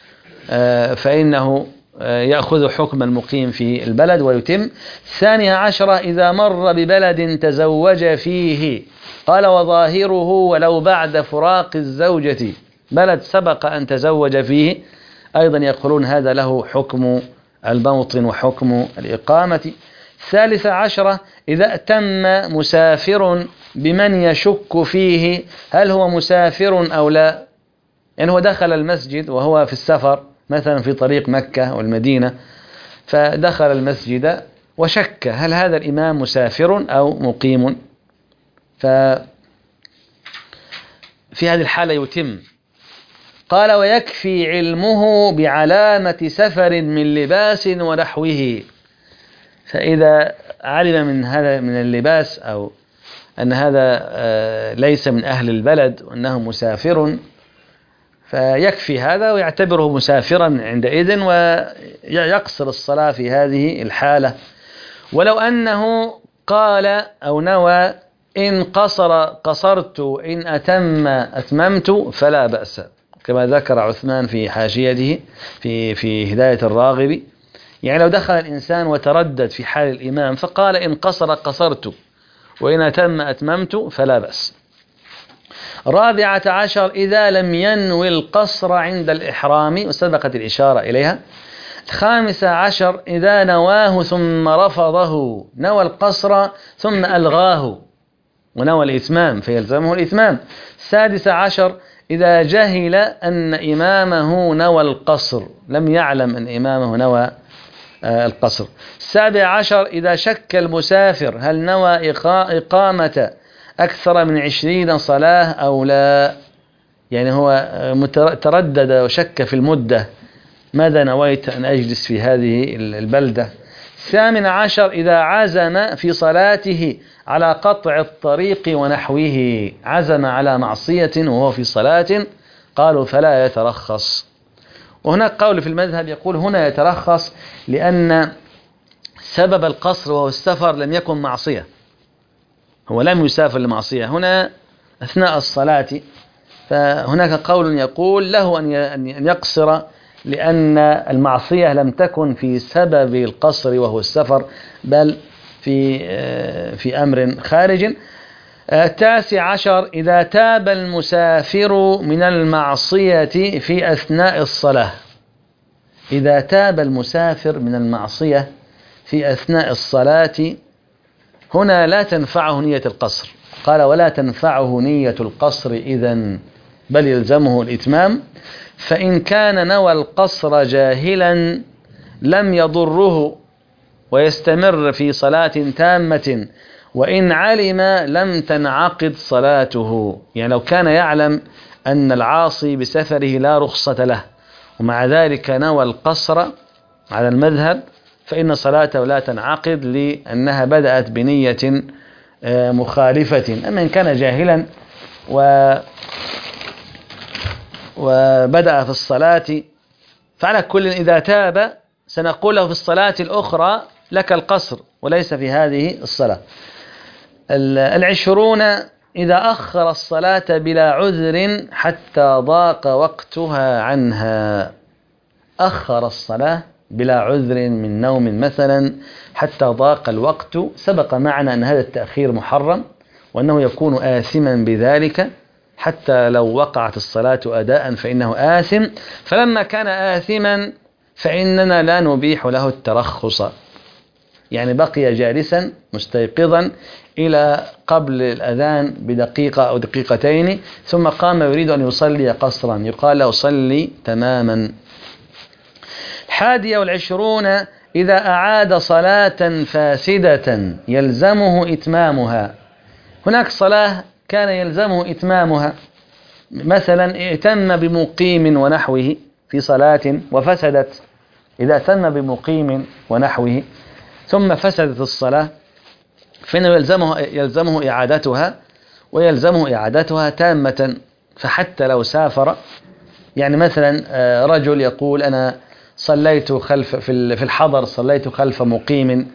فإنه يأخذ حكم المقيم في البلد ويتم. 12: إذا مر ببلد تزوج فيه، قال: وظاهره ولو بعد فراق الزوجة، بلد سبق أن تزوج فيه، أيضا يقولون هذا له حكم الموطن وحكم الإقامة. 13: إذا أتم مسافر بمن يشك فيه هل هو مسافر أو لا، يعني هو دخل المسجد وهو في السفر، مثلا في طريق مكة والمدينة، فدخل المسجد وشك هل هذا الإمام مسافر أو مقيم، ففي هذه الحالة يتم. قال: ويكفي علمه بعلامة سفر من لباس ونحوه، فإذا علم من هذا من اللباس أو أن هذا ليس من أهل البلد وأنه مسافر، فيكفي هذا ويعتبره مسافرا عندئذ ويقصر الصلاة في هذه الحالة. ولو أنه قال أو نوى: إن قصر قصرت، إن أتم أتممت، فلا بأس، كما ذكر عثمان في حاشيته في هداية الراغب. يعني لو دخل الإنسان وتردد في حال الإمام فقال: إن قصر قصرت وإن أتم أتممت، فلا بأس. 14: إذا لم ينوي القصر عند الإحرام، وسبقت الإشارة إليها. 15: إذا نواه ثم رفضه، نوى القصر ثم ألغاه ونوى الإتمام فيلزمه الإتمام. 16: إذا جهل أن إمامه نوى القصر، لم يعلم أن إمامه نوى القصر. 17: إذا شك المسافر هل نوى إقامة أكثر من 20 صلاة أو لا، يعني هو تردد وشك في المدة، ماذا نويت أن أجلس في هذه البلدة. 18: إذا عزم في صلاته على قطع الطريق ونحوه، عزم على معصية وهو في صلاة، قالوا فلا يترخص. وهناك قول في المذهب يقول هنا يترخص لأن سبب القصر وهو السفر لم يكن معصية، هو لم يسافر لمعصية هنا أثناء الصلاة، فهناك قول يقول له أن يقصر لأن المعصية لم تكن في سبب القصر وهو السفر، بل في أمر خارج. 19: إذا تاب المسافر من المعصية في أثناء الصلاة، إذا تاب المسافر من المعصية في أثناء الصلاة، هنا لا تنفعه نية القصر، قال: ولا تنفعه نية القصر إذن، بل يلزمه الإتمام. فإن كان نوى القصر جاهلا لم يضره ويستمر في صلاة تامة، وإن علم لم تنعقد صلاته، يعني لو كان يعلم أن العاصي بسفره لا رخصة له ومع ذلك نوى القصر على المذهب، فإن صلاته لا تنعقد لأنها بدأت بنية مخالفة. أما إن كان جاهلا وبدأ في الصلاة، فعلى كل إذا تاب سنقول له في الصلاة الأخرى لك القصر وليس في هذه الصلاة. 20 إذا أخر الصلاة بلا عذر حتى ضاق وقتها عنها. أخر الصلاة بلا عذر من نوم مثلا حتى ضاق الوقت. سبق معنا أن هذا التأخير محرم وأنه يكون آثما بذلك، حتى لو وقعت الصلاة أداء فإنه آثم. فلما كان آثما فإننا لا نبيح له الترخص، يعني بقي جالسا مستيقظا إلى قبل الأذان بدقيقة أو دقيقتين، ثم قام يريد أن يصلي قصرا، يقال له صلي تماما. 21 إذا أعاد صلاة فاسدة يلزمه إتمامها. هناك صلاة كان يلزمه إتمامها، مثلا ائتم بمقيم ونحوه في صلاة وفسدت. إذا ائتم بمقيم ونحوه ثم فسدت الصلاة فإنه يلزمه إعادتها، ويلزمه إعادتها تامة. فحتى لو سافر، يعني مثلا رجل يقول أنا صليت في الحضر صليت خلف مقيم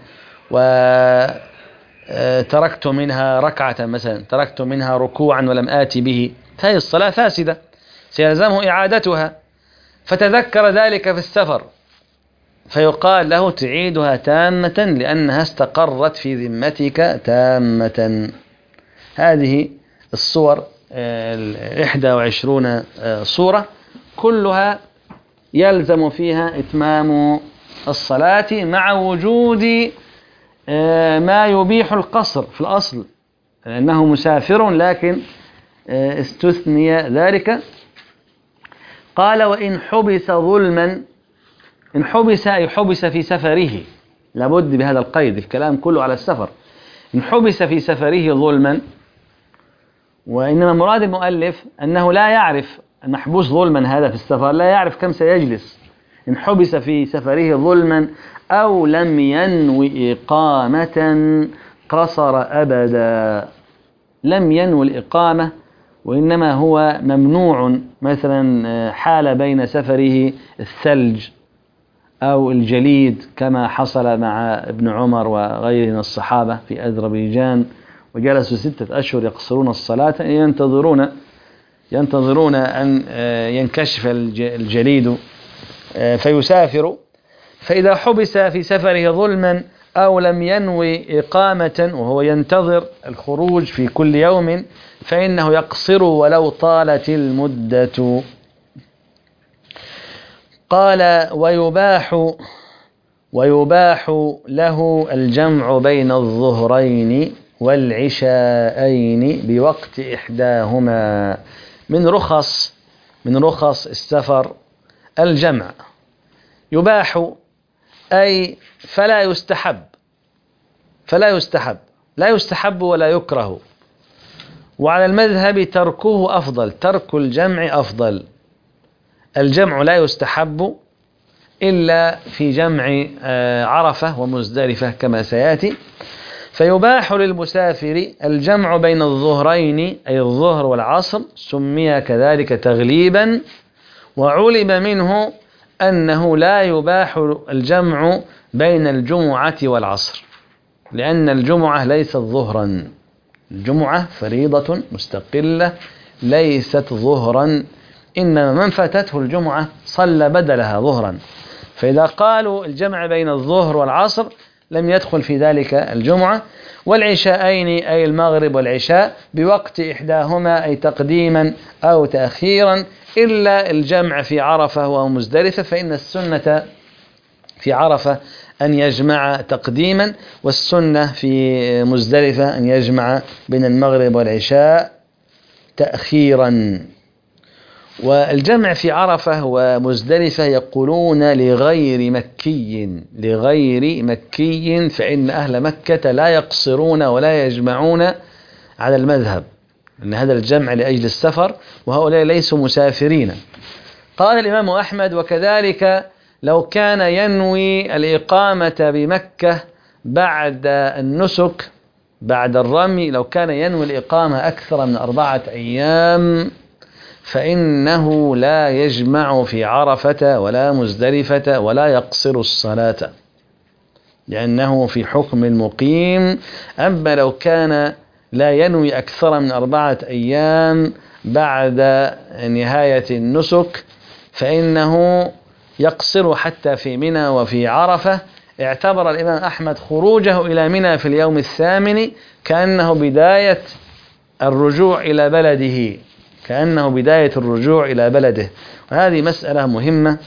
وتركت منها ركعة مثلا، تركت منها ركوعا ولم آتي به، فهي الصلاة فاسدة سيلزمه إعادتها. فتذكر ذلك في السفر فيقال له تعيدها تامة لأنها استقرت في ذمتك تامة. هذه الصور 21 صورة كلها يلزم فيها إتمام الصلاة مع وجود ما يبيح القصر في الأصل، لأنه مسافر، لكن استثني ذلك. قال وإن حبس ظلما. إن حبس أي حبس في سفره، لابد بهذا القيد، الكلام كله على السفر. إن حبس في سفره ظلما، وإنما مراد المؤلف أنه لا يعرف محبوس ظلما هذا في السفر، لا يعرف كم سيجلس. إن حبس في سفره ظلما أو لم ينوي إقامة قصر أبدا. لم ينوي الإقامة وإنما هو ممنوع، مثلا حال بين سفره الثلج أو الجليد كما حصل مع ابن عمر وغيره من الصحابة في أذربيجان، وجلسوا 6 أشهر يقصرون الصلاة ينتظرون أن ينكشف الجليد فيسافر. فإذا حبس في سفره ظلما أو لم ينوي إقامة وهو ينتظر الخروج في كل يوم فإنه يقصر ولو طالت المدة. قال ويباح له الجمع بين الظهرين والعشاءين بوقت إحداهما. من رخص السفر الجمع. يباح أي فلا يستحب ولا يكره. وعلى المذهب تركه أفضل، ترك الجمع أفضل. الجمع لا يستحب إلا في جمع عرفة ومزدلفة كما سيأتي. فيباح للمسافر الجمع بين الظهرين أي الظهر والعصر، سمي كذلك تغليبا. وعلم منه أنه لا يباح الجمع بين الجمعة والعصر، لأن الجمعة ليست ظهرا، الجمعة فريضة مستقلة ليست ظهرا، إنما من فاتته الجمعة صلى بدلها ظهرا. فإذا قالوا الجمع بين الظهر والعصر لم يدخل في ذلك الجمعة. والعشاءين أي المغرب والعشاء بوقت إحداهما أي تقديما أو تأخيرا، إلا الجمع في عرفة ومزدلفة، فإن السنة في عرفة أن يجمع تقديما، والسنة في مزدلفة أن يجمع بين المغرب والعشاء تأخيرا. والجمع في عرفة ومزدلفة يقولون لغير مكي، فإن أهل مكة لا يقصرون ولا يجمعون على المذهب، أن هذا الجمع لأجل السفر وهؤلاء ليسوا مسافرين. قال الإمام أحمد وكذلك لو كان ينوي الإقامة بمكة بعد النسك بعد الرمي، لو كان ينوي الإقامة أكثر من 4 أيام فإنه لا يجمع في عرفة ولا مزدلفة ولا يقصر الصلاة، لأنه في حكم المقيم. أما لو كان لا ينوي أكثر من 4 أيام بعد نهاية النسك فإنه يقصر حتى في منى وفي عرفة. اعتبر الإمام أحمد خروجه إلى منى في اليوم الثامن كأنه بداية الرجوع إلى بلده، كأنه بداية الرجوع إلى بلده. وهذه مسألة مهمة،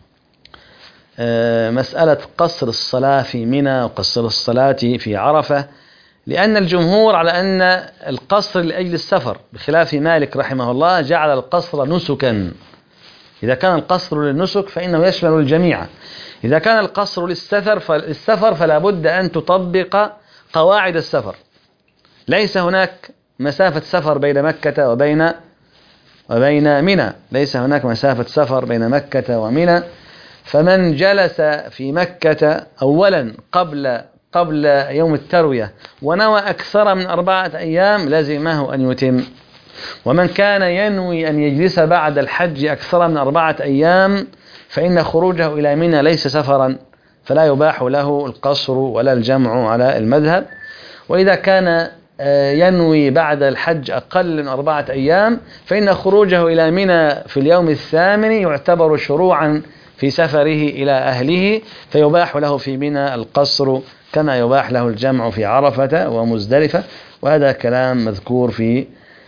مسألة قصر الصلاة في منى وقصر الصلاة في عرفة، لأن الجمهور على أن القصر لأجل السفر، بخلاف مالك رحمه الله جعل القصر نسكا. إذا كان القصر للنسك فإنه يشمل الجميع. إذا كان القصر للسفر فلا بد أن تطبق قواعد السفر. ليس هناك مسافة سفر بين مكة وبين منى، ليس هناك مسافة سفر بين مكة ومنى. فمن جلس في مكة أولا قبل يوم التروية ونوى أكثر من 4 أيام لزمه أن يتم. ومن كان ينوي أن يجلس بعد الحج أكثر من 4 أيام فإن خروجه إلى منى ليس سفرا، فلا يباح له القصر ولا الجمع على المذهب. وإذا كان ينوي بعد الحج أقل من 4 أيام فإن خروجه إلى منى في اليوم الثامن يعتبر شروعا في سفره إلى أهله، فيباح له في منى القصر كما يباح له الجمع في عرفة ومزدلفة. وهذا كلام مذكور في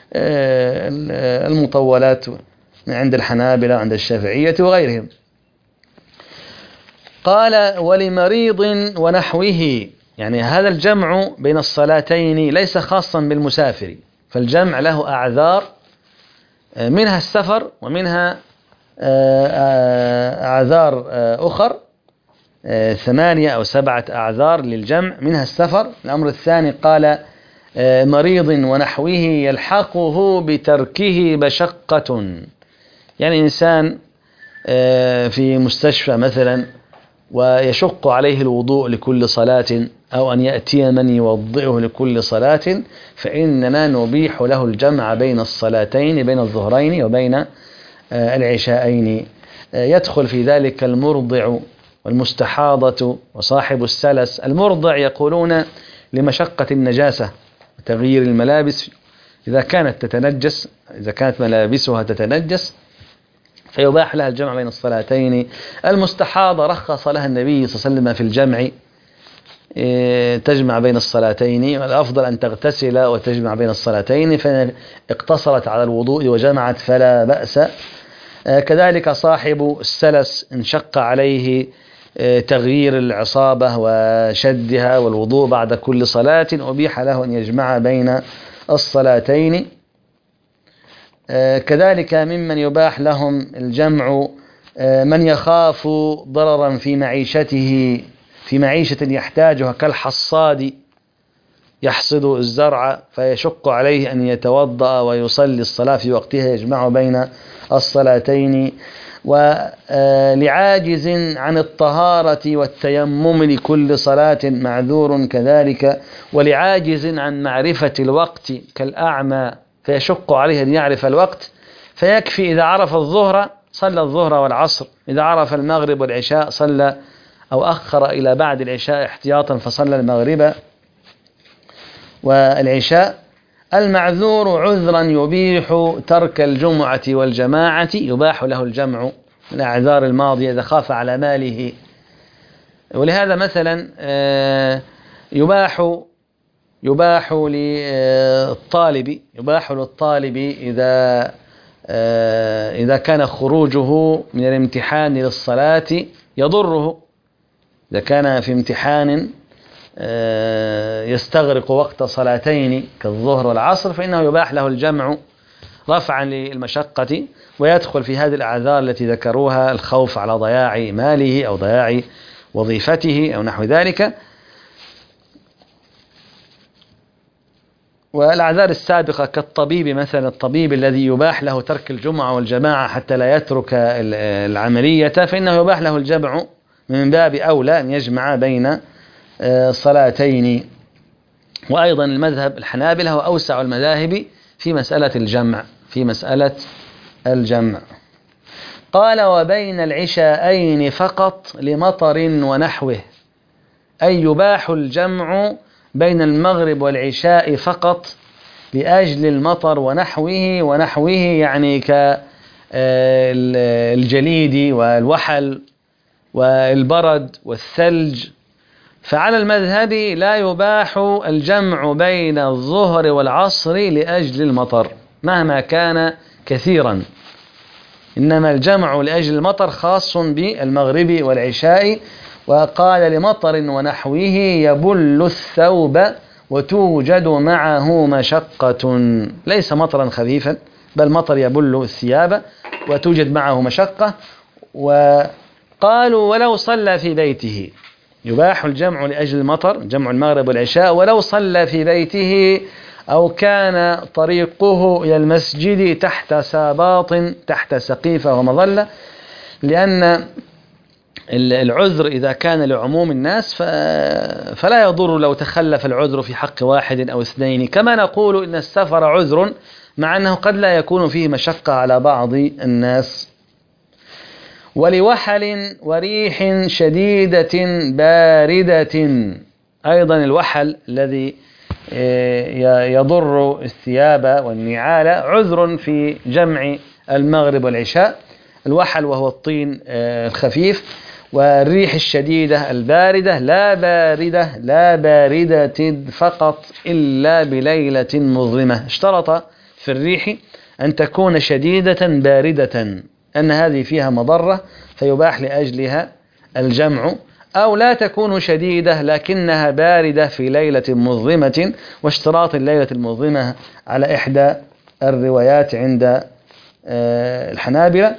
المطولات عند الحنابلة وعند الشافعية وغيرهم. قال ولمريض ونحوه، يعني هذا الجمع بين الصلاتين ليس خاصا بالمسافر، فالجمع له أعذار، منها السفر ومنها أعذار أخر، 8 أو 7 أعذار للجمع، منها السفر. الأمر الثاني قال مريض ونحوه يلحقه بتركه مشقة، يعني إنسان في مستشفى مثلا ويشق عليه الوضوء لكل صلاة أو أن يأتي من يوضئه لكل صلاة، فإننا نبيح له الجمع بين الصلاتين، بين الظهرين وبين العشاءين. يدخل في ذلك المرضع والمستحاضة وصاحب السلس. المرضع يقولون لمشقة النجاسة وتغيير الملابس، إذا كانت ملابسها تتنجس فيباح لها الجمع بين الصلاتين. المستحاضة رخص لها النبي صلى الله عليه وسلم في الجمع، تجمع بين الصلاتين، والأفضل أن تغتسل وتجمع بين الصلاتين، فإن اقتصرت على الوضوء وجمعت فلا بأس. كذلك صاحب السلس إن شق عليه تغيير العصابة وشدها والوضوء بعد كل صلاة أبيح له أن يجمع بين الصلاتين. كذلك ممن يباح لهم الجمع من يخاف ضررا في معيشته، في معيشة يحتاجها كالحصاد يحصد الزرع فيشق عليه أن يتوضأ ويصلي الصلاة في وقتها، يجمع بين الصلاتين. ولعاجز عن الطهارة والتيمم لكل صلاة معذور كذلك. ولعاجز عن معرفة الوقت كالأعمى فيشق عليه أن يعرف الوقت، فيكفي إذا عرف الظهر صلى الظهر والعصر، إذا عرف المغرب والعشاء صلى أو أخر إلى بعد العشاء احتياطا فصلى المغرب والعشاء. المعذور عذرا يبيح ترك الجمعة والجماعة، يباح له الجمع، الأعذار الماضية إذا خاف على ماله. ولهذا مثلا يباح للطالب إذا كان خروجه من الامتحان للصلاة يضره، إذا كان في امتحان يستغرق وقت صلاتين كالظهر والعصر فإنه يباح له الجمع رفعا للمشقة، ويدخل في هذه الأعذار التي ذكروها، الخوف على ضياع ماله أو ضياع وظيفته أو نحو ذلك. والأعذار السابقة كالطبيب مثلا، الطبيب الذي يباح له ترك الجمعة والجماعة حتى لا يترك العملية فإنه يباح له الجمع، من باب أولى أن يجمع بين صلاتين. وأيضا المذهب الحنابلة هو أوسع المذاهب في مسألة الجمع، في مسألة الجمع. قال وبين العشاءين فقط لمطر ونحوه، أي يباح الجمع بين المغرب والعشاء فقط لأجل المطر ونحوه يعني كالجليد والوحل والبرد والثلج. فعلى المذهب لا يباح الجمع بين الظهر والعصر لأجل المطر مهما كان كثيرا، إنما الجمع لأجل المطر خاص بالمغرب والعشاء. وقال لمطر ونحوه يبل الثوب وتوجد معه مشقة، ليس مطرا خفيفا بل مطر يبل الثياب وتوجد معه مشقة. وقالوا ولو صلى في بيته، يباح الجمع لأجل المطر، جمع المغرب والعشاء، ولو صلى في بيته أو كان طريقه إلى المسجد تحت ساباط، تحت سقيفة ومظلة، لأن العذر إذا كان لعموم الناس فلا يضر لو تخلف العذر في حق واحد أو اثنين، كما نقول إن السفر عذر مع أنه قد لا يكون فيه مشقة على بعض الناس. ولوحل وريح شديدة باردة، أيضا الوحل الذي يضر الثياب والنعال عذر في جمع المغرب والعشاء، الوحل وهو الطين الخفيف، والريح الشديدة الباردة لا باردة فقط إلا بليلة مظلمة. اشترط في الريح أن تكون شديدة باردة، أن هذه فيها مضرة فيباح لأجلها الجمع، أو لا تكون شديدة لكنها باردة في ليلة مظلمة، واشتراط الليلة المظلمة على إحدى الروايات عند الحنابلة.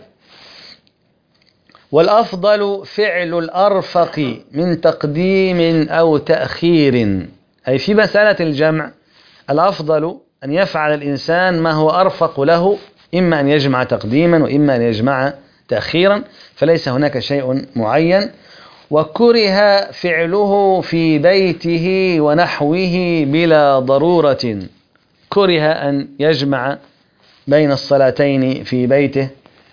والأفضل فعل الأرفق من تقديم أو تأخير، أي في مسألة الجمع الأفضل أن يفعل الإنسان ما هو أرفق له، إما أن يجمع تقديما وإما أن يجمع تأخيرا، فليس هناك شيء معين. وكره فعله في بيته ونحوه بلا ضرورة، كره أن يجمع بين الصلاتين في بيته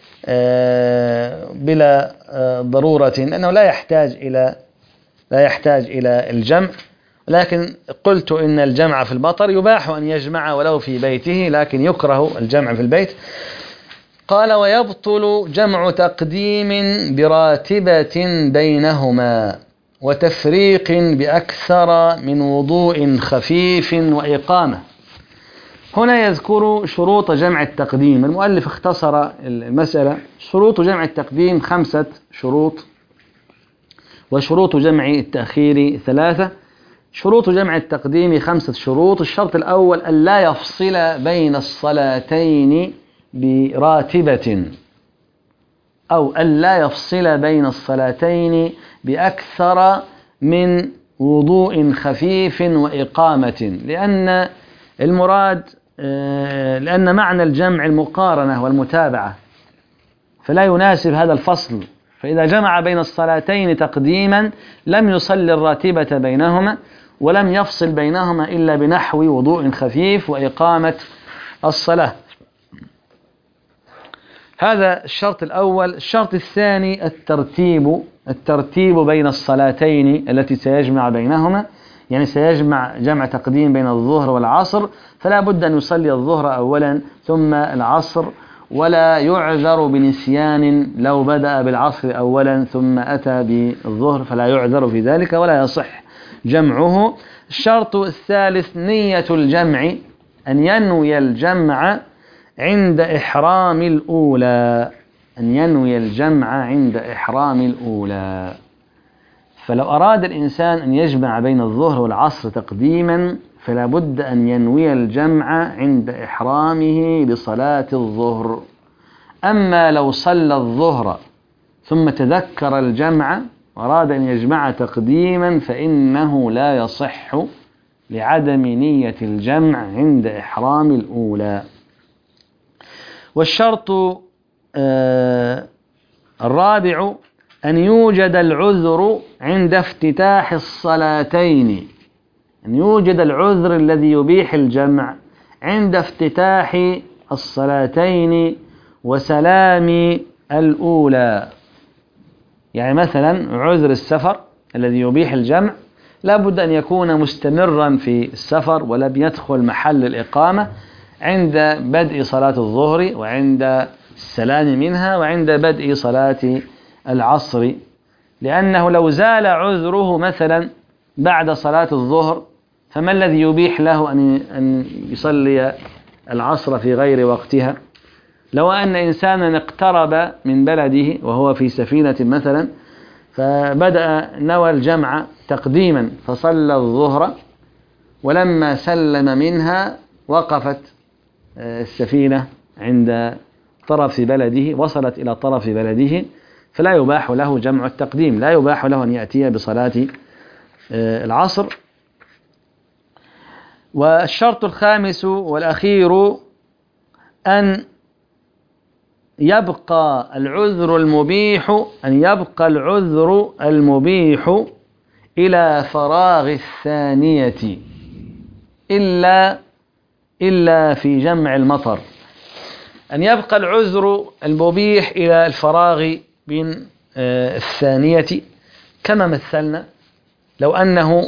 بلا ضرورة، لأنه لا يحتاج إلى الجمع. لكن قلت إن الجمع في المطر يباح أن يجمع ولو في بيته، لكن يكره الجمع في البيت. قال ويبطل جمع تقديم براتبة بينهما وتفريق بأكثر من وضوء خفيف وإقامة. هنا يذكر شروط جمع التقديم، المؤلف اختصر المسألة. شروط جمع التقديم 5 شروط، وشروط جمع التأخير 3. شروط جمع التقديم 5 شروط. الشرط الأول أن لا يفصل بين الصلاتين براتبة، أو أن لا يفصل بين الصلاتين بأكثر من وضوء خفيف وإقامة، لأن المراد لأن معنى الجمع المقارنة والمتابعة، فلا يناسب هذا الفصل. فإذا جمع بين الصلاتين تقديما لم يصل الراتبة بينهما ولم يفصل بينهما إلا بنحو وضوء خفيف وإقامة الصلاة. هذا الشرط الأول. الشرط الثاني الترتيب بين الصلاتين التي سيجمع بينهما، يعني سيجمع جمع تقديم بين الظهر والعصر، فلا بد أن يصلي الظهر أولا ثم العصر، ولا يعذر بنسيان لو بدأ بالعصر أولا ثم أتى بالظهر، فلا يعذر في ذلك ولا يصح جمعه. الشرط الثالث نية الجمع، أن ينوي الجمع عند إحرام الأولى، أن ينوي الجمع عند إحرام الأولى. فلو أراد الإنسان أن يجمع بين الظهر والعصر تقديما فلا بد أن ينوي الجمع عند إحرامه لصلاة الظهر. أما لو صلى الظهر ثم تذكر الجمع وأراد أن يجمع تقديما فإنه لا يصح لعدم نية الجمع عند إحرام الأولى. والشرط الرابع أن يوجد العذر عند افتتاح الصلاتين، أن يوجد العذر الذي يبيح الجمع عند افتتاح الصلاتين، وسلام الأولى. يعني مثلا عذر السفر الذي يبيح الجمع لا بد أن يكون مستمرا في السفر ولم يدخل محل الإقامة عند بدء صلاة الظهر وعند السلام منها وعند بدء صلاة العصر، لأنه لو زال عذره مثلا بعد صلاة الظهر فما الذي يبيح له أن يصلي العصر في غير وقتها؟ لو أن إنسانا اقترب من بلده وهو في سفينة مثلا فبدأ نوى الجمع تقديما فصلى الظهر، ولما سلم منها وقفت السفينة عند طرف بلده، وصلت إلى طرف بلده، فلا يباح له جمع التقديم، لا يباح له أن يأتي بصلاة العصر. والشرط الخامس والأخير أن يبقى العذر المبيح إلى فراغ الثانية إلا في جمع المطر. أن يبقى العذر المبيح إلى الفراغ من الثانية، كما مثلنا لو أنه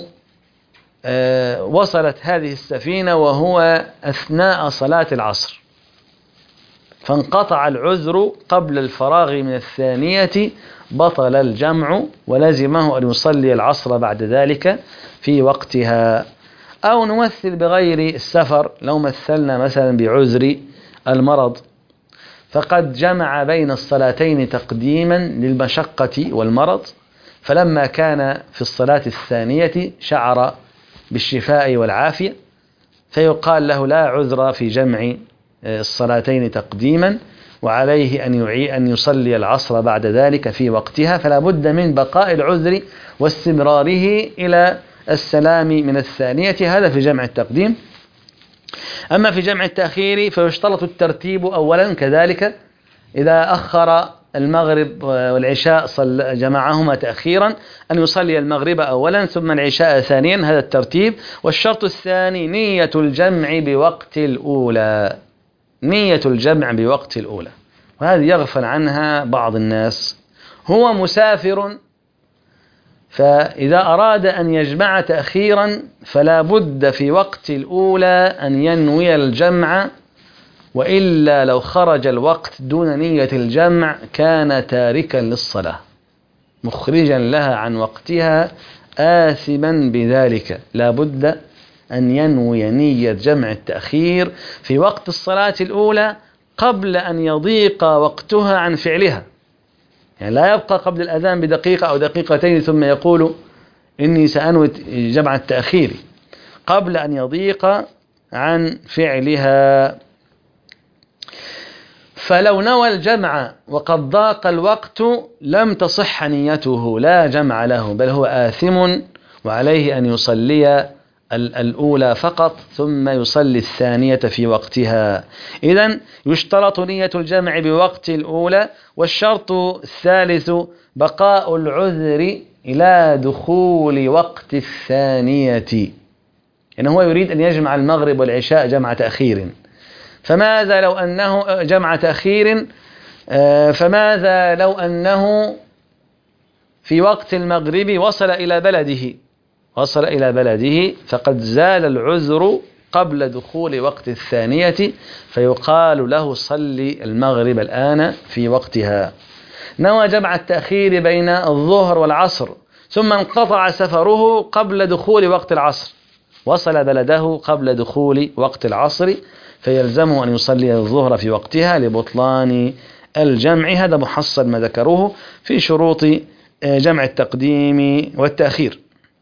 وصلت هذه السفينة وهو أثناء صلاة العصر فانقطع العذر قبل الفراغ من الثانية، بطل الجمع ولزمه أن يصلي العصر بعد ذلك في وقتها. أو نمثل بغير السفر، لو مثلنا مثلا بعذر المرض فقد جمع بين الصلاتين تقديما للمشقة والمرض، فلما كان في الصلاة الثانية شعر بالشفاء والعافية فيقال له لا عذر في جمع الصلاتين تقديما، وعليه أن يصلي العصر بعد ذلك في وقتها، فلا بد من بقاء العذر واستمراره إلى السلام من الثانية. هذا في جمع التقديم. أما في جمع التأخير فيشترط الترتيب أولا كذلك، إذا أخر المغرب والعشاء جمعهما تأخيرا أن يصلي المغرب أولا ثم العشاء ثانيا، هذا الترتيب. والشرط الثاني نية الجمع بوقت الأولى، نية الجمع بوقت الأولى، وهذه يغفل عنها بعض الناس. هو مسافر فإذا أراد أن يجمع تأخيرا فلا بد في وقت الأولى أن ينوي الجمع، وإلا لو خرج الوقت دون نية الجمع كان تاركا للصلاة مخرجا لها عن وقتها آثما بذلك. لا بد أن ينوي نية جمع التأخير في وقت الصلاة الأولى قبل أن يضيق وقتها عن فعلها، يعني لا يبقى قبل الأذان بدقيقة أو دقيقتين ثم يقول إني سأنوي جمع التأخير، قبل أن يضيق عن فعلها. فلو نوى الجمع وقد ضاق الوقت لم تصح نيته، لا جمع له، بل هو آثم وعليه أن يصلي الأولى فقط ثم يصلي الثانية في وقتها. إذن يشترط نية الجمع بوقت الأولى. والشرط الثالث بقاء العذر إلى دخول وقت الثانية، يعني هو يريد أن يجمع المغرب والعشاء جمع تأخير، فماذا لو أنه جمع تأخير فماذا لو أنه في وقت المغرب وصل إلى بلده فقد زال العذر قبل دخول وقت الثانية، فيقال له صلي المغرب الآن في وقتها. نوى جمع التأخير بين الظهر والعصر ثم انقطع سفره قبل دخول وقت العصر، وصل بلده قبل دخول وقت العصر، فيلزمه أن يصلي الظهر في وقتها لبطلان الجمع. هذا محصل ما ذكروه في شروط جمع التقديم والتأخير.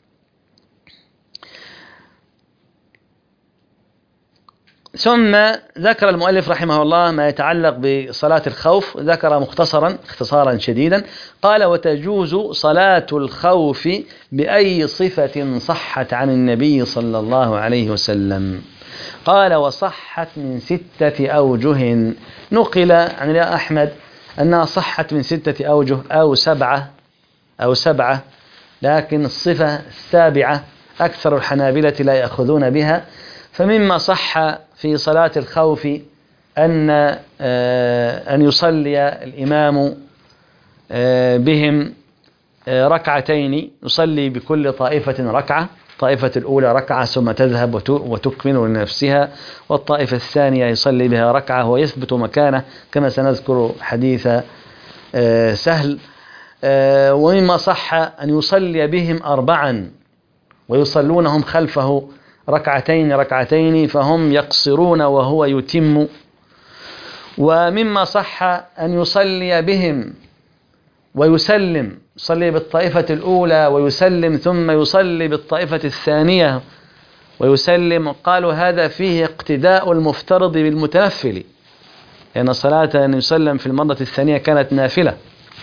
ثم ذكر المؤلف رحمه الله ما يتعلق بصلاة الخوف، ذكر اختصارا شديدا، قال: وتجوز صلاة الخوف بأي صفة صحت عن النبي صلى الله عليه وسلم. قال: وصحت من 6 أوجه. نقل عن أحمد أنها صحت من 6 أوجه أو سبعة، لكن الصفة السابعة أكثر الحنابلة لا يأخذون بها. فمما صح في صلاة الخوف أن يصلي الإمام بهم ركعتين، يصلي بكل طائفة ركعة، الطائفة الأولى ركعة ثم تذهب وتكمل لنفسها، والطائفة الثانية يصلي بها ركعة ويثبت مكانه كما سنذكر حديث سهل. ومما صح أن يصلي بهم 4 ويصلونهم خلفه ركعتين فهم يقصرون وهو يتم. ومما صح أن يصلي بهم ويسلم، يصلي بالطائفة الأولى ويسلم ثم يصلي بالطائفة الثانية ويسلم. قالوا هذا فيه اقتداء المفترض بالمتنفل، لأن صلاة أن يسلم في المرة الثانية كانت نافلة.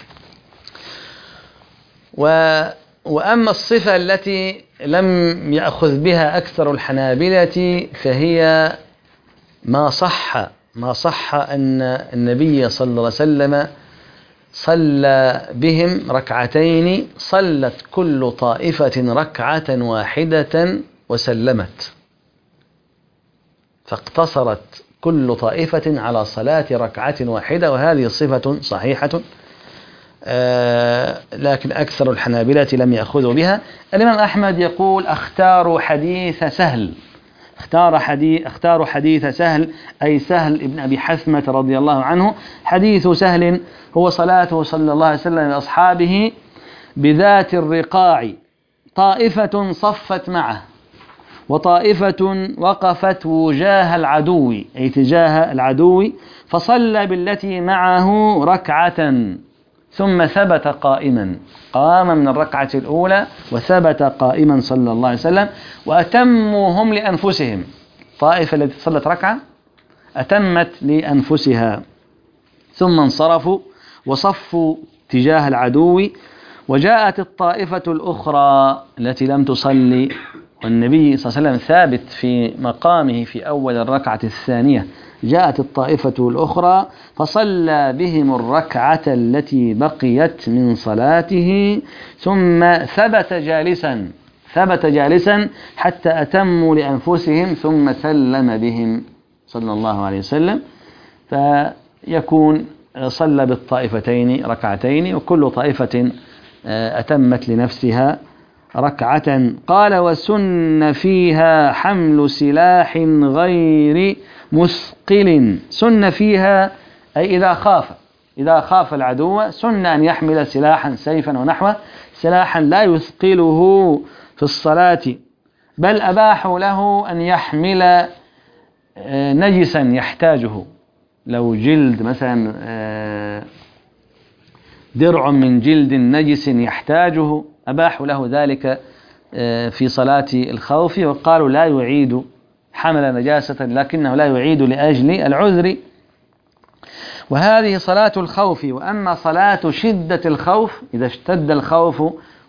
وأما الصفة التي لم يأخذ بها أكثر الحنابلة فهي ما صح أن النبي صلى الله عليه وسلم صلى بهم ركعتين، صلت كل طائفة ركعة واحدة وسلمت، فاقتصرت كل طائفة على صلاة ركعة واحدة، وهذه صفة صحيحة، لكن أكثر الحنابلة لم يأخذوا بها. الإمام أحمد يقول اختاروا حديث سهل، اختاروا حديث سهل أي سهل ابن أبي حثمة رضي الله عنه. حديث سهل هو صلاته صلى الله عليه وسلم لأصحابه بذات الرقاع، طائفة صفت معه وطائفة وقفت وجاه العدو أي تجاه العدو، فصلى بالتي معه ركعة ثم ثبت قائما، قام من الركعة الأولى وثبت قائما صلى الله عليه وسلم. وأتموا هم لأنفسهم، طائفة التي صلت ركعة أتمت لأنفسها، ثم انصرفوا وصفوا تجاه العدو. وجاءت الطائفة الأخرى التي لم تصلي، والنبي صلى الله عليه وسلم ثابت في مقامه في أول الركعة الثانية، جاءت الطائفة الأخرى فصلى بهم الركعة التي بقيت من صلاته ثم ثبت جالسا حتى أتموا لأنفسهم ثم سلم بهم صلى الله عليه وسلم. فيكون صلى بالطائفتين ركعتين وكل طائفة أتمت لنفسها ركعة. قال وسن فيها حمل سلاح غير مثقل، سن فيها أي إذا خاف العدو سن أن يحمل سلاحا سيفا ونحوه، سلاحا لا يثقله في الصلاة، بل أباحوا له أن يحمل نجسا يحتاجه، لو جلد مثلا درع من جلد نجس يحتاجه أباحوا له ذلك في صلاة الخوف، وقالوا لا يعيد حمل نجاسة لكنه لا يعيد لأجل العذر. وهذه صلاة الخوف. وأما صلاة شدة الخوف، إذا اشتد الخوف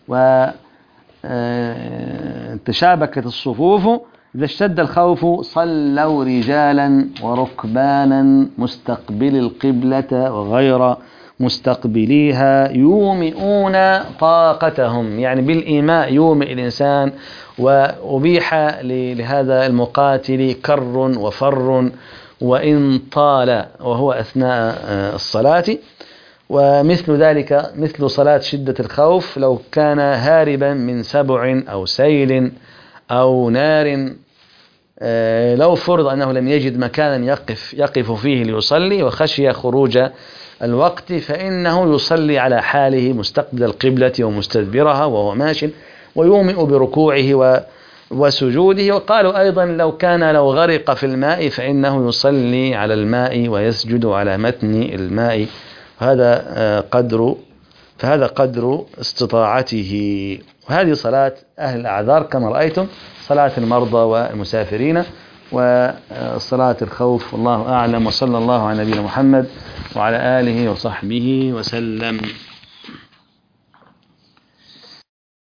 وتشابكت الصفوف، إذا اشتد الخوف صلوا رجالا وركبانا مستقبل القبلة وغير مستقبليها يومئون طاقتهم، يعني بالإيماء يومئ الإنسان. وأبيح لهذا المقاتل كر وفر وإن طال وهو أثناء الصلاة. ومثل ذلك مثل صلاة شدة الخوف لو كان هاربا من سبع أو سيل أو نار، لو فرض أنه لم يجد مكانا يقف فيه ليصلي وخشي خروج الوقت، فإنه يصلي على حاله مستقبل القبلة ومستدبرها وهو ماشٍ، ويومئ بركوعه وسجوده. وقالوا أيضا لو غرق في الماء فإنه يصلي على الماء ويسجد على متن الماء، فهذا قدر استطاعته. وهذه صلاة أهل الأعذار كما رأيتم، صلاة المرضى والمسافرين وصلاة الخوف. والله أعلم، وصلى الله على نبينا محمد وعلى آله وصحبه وسلم.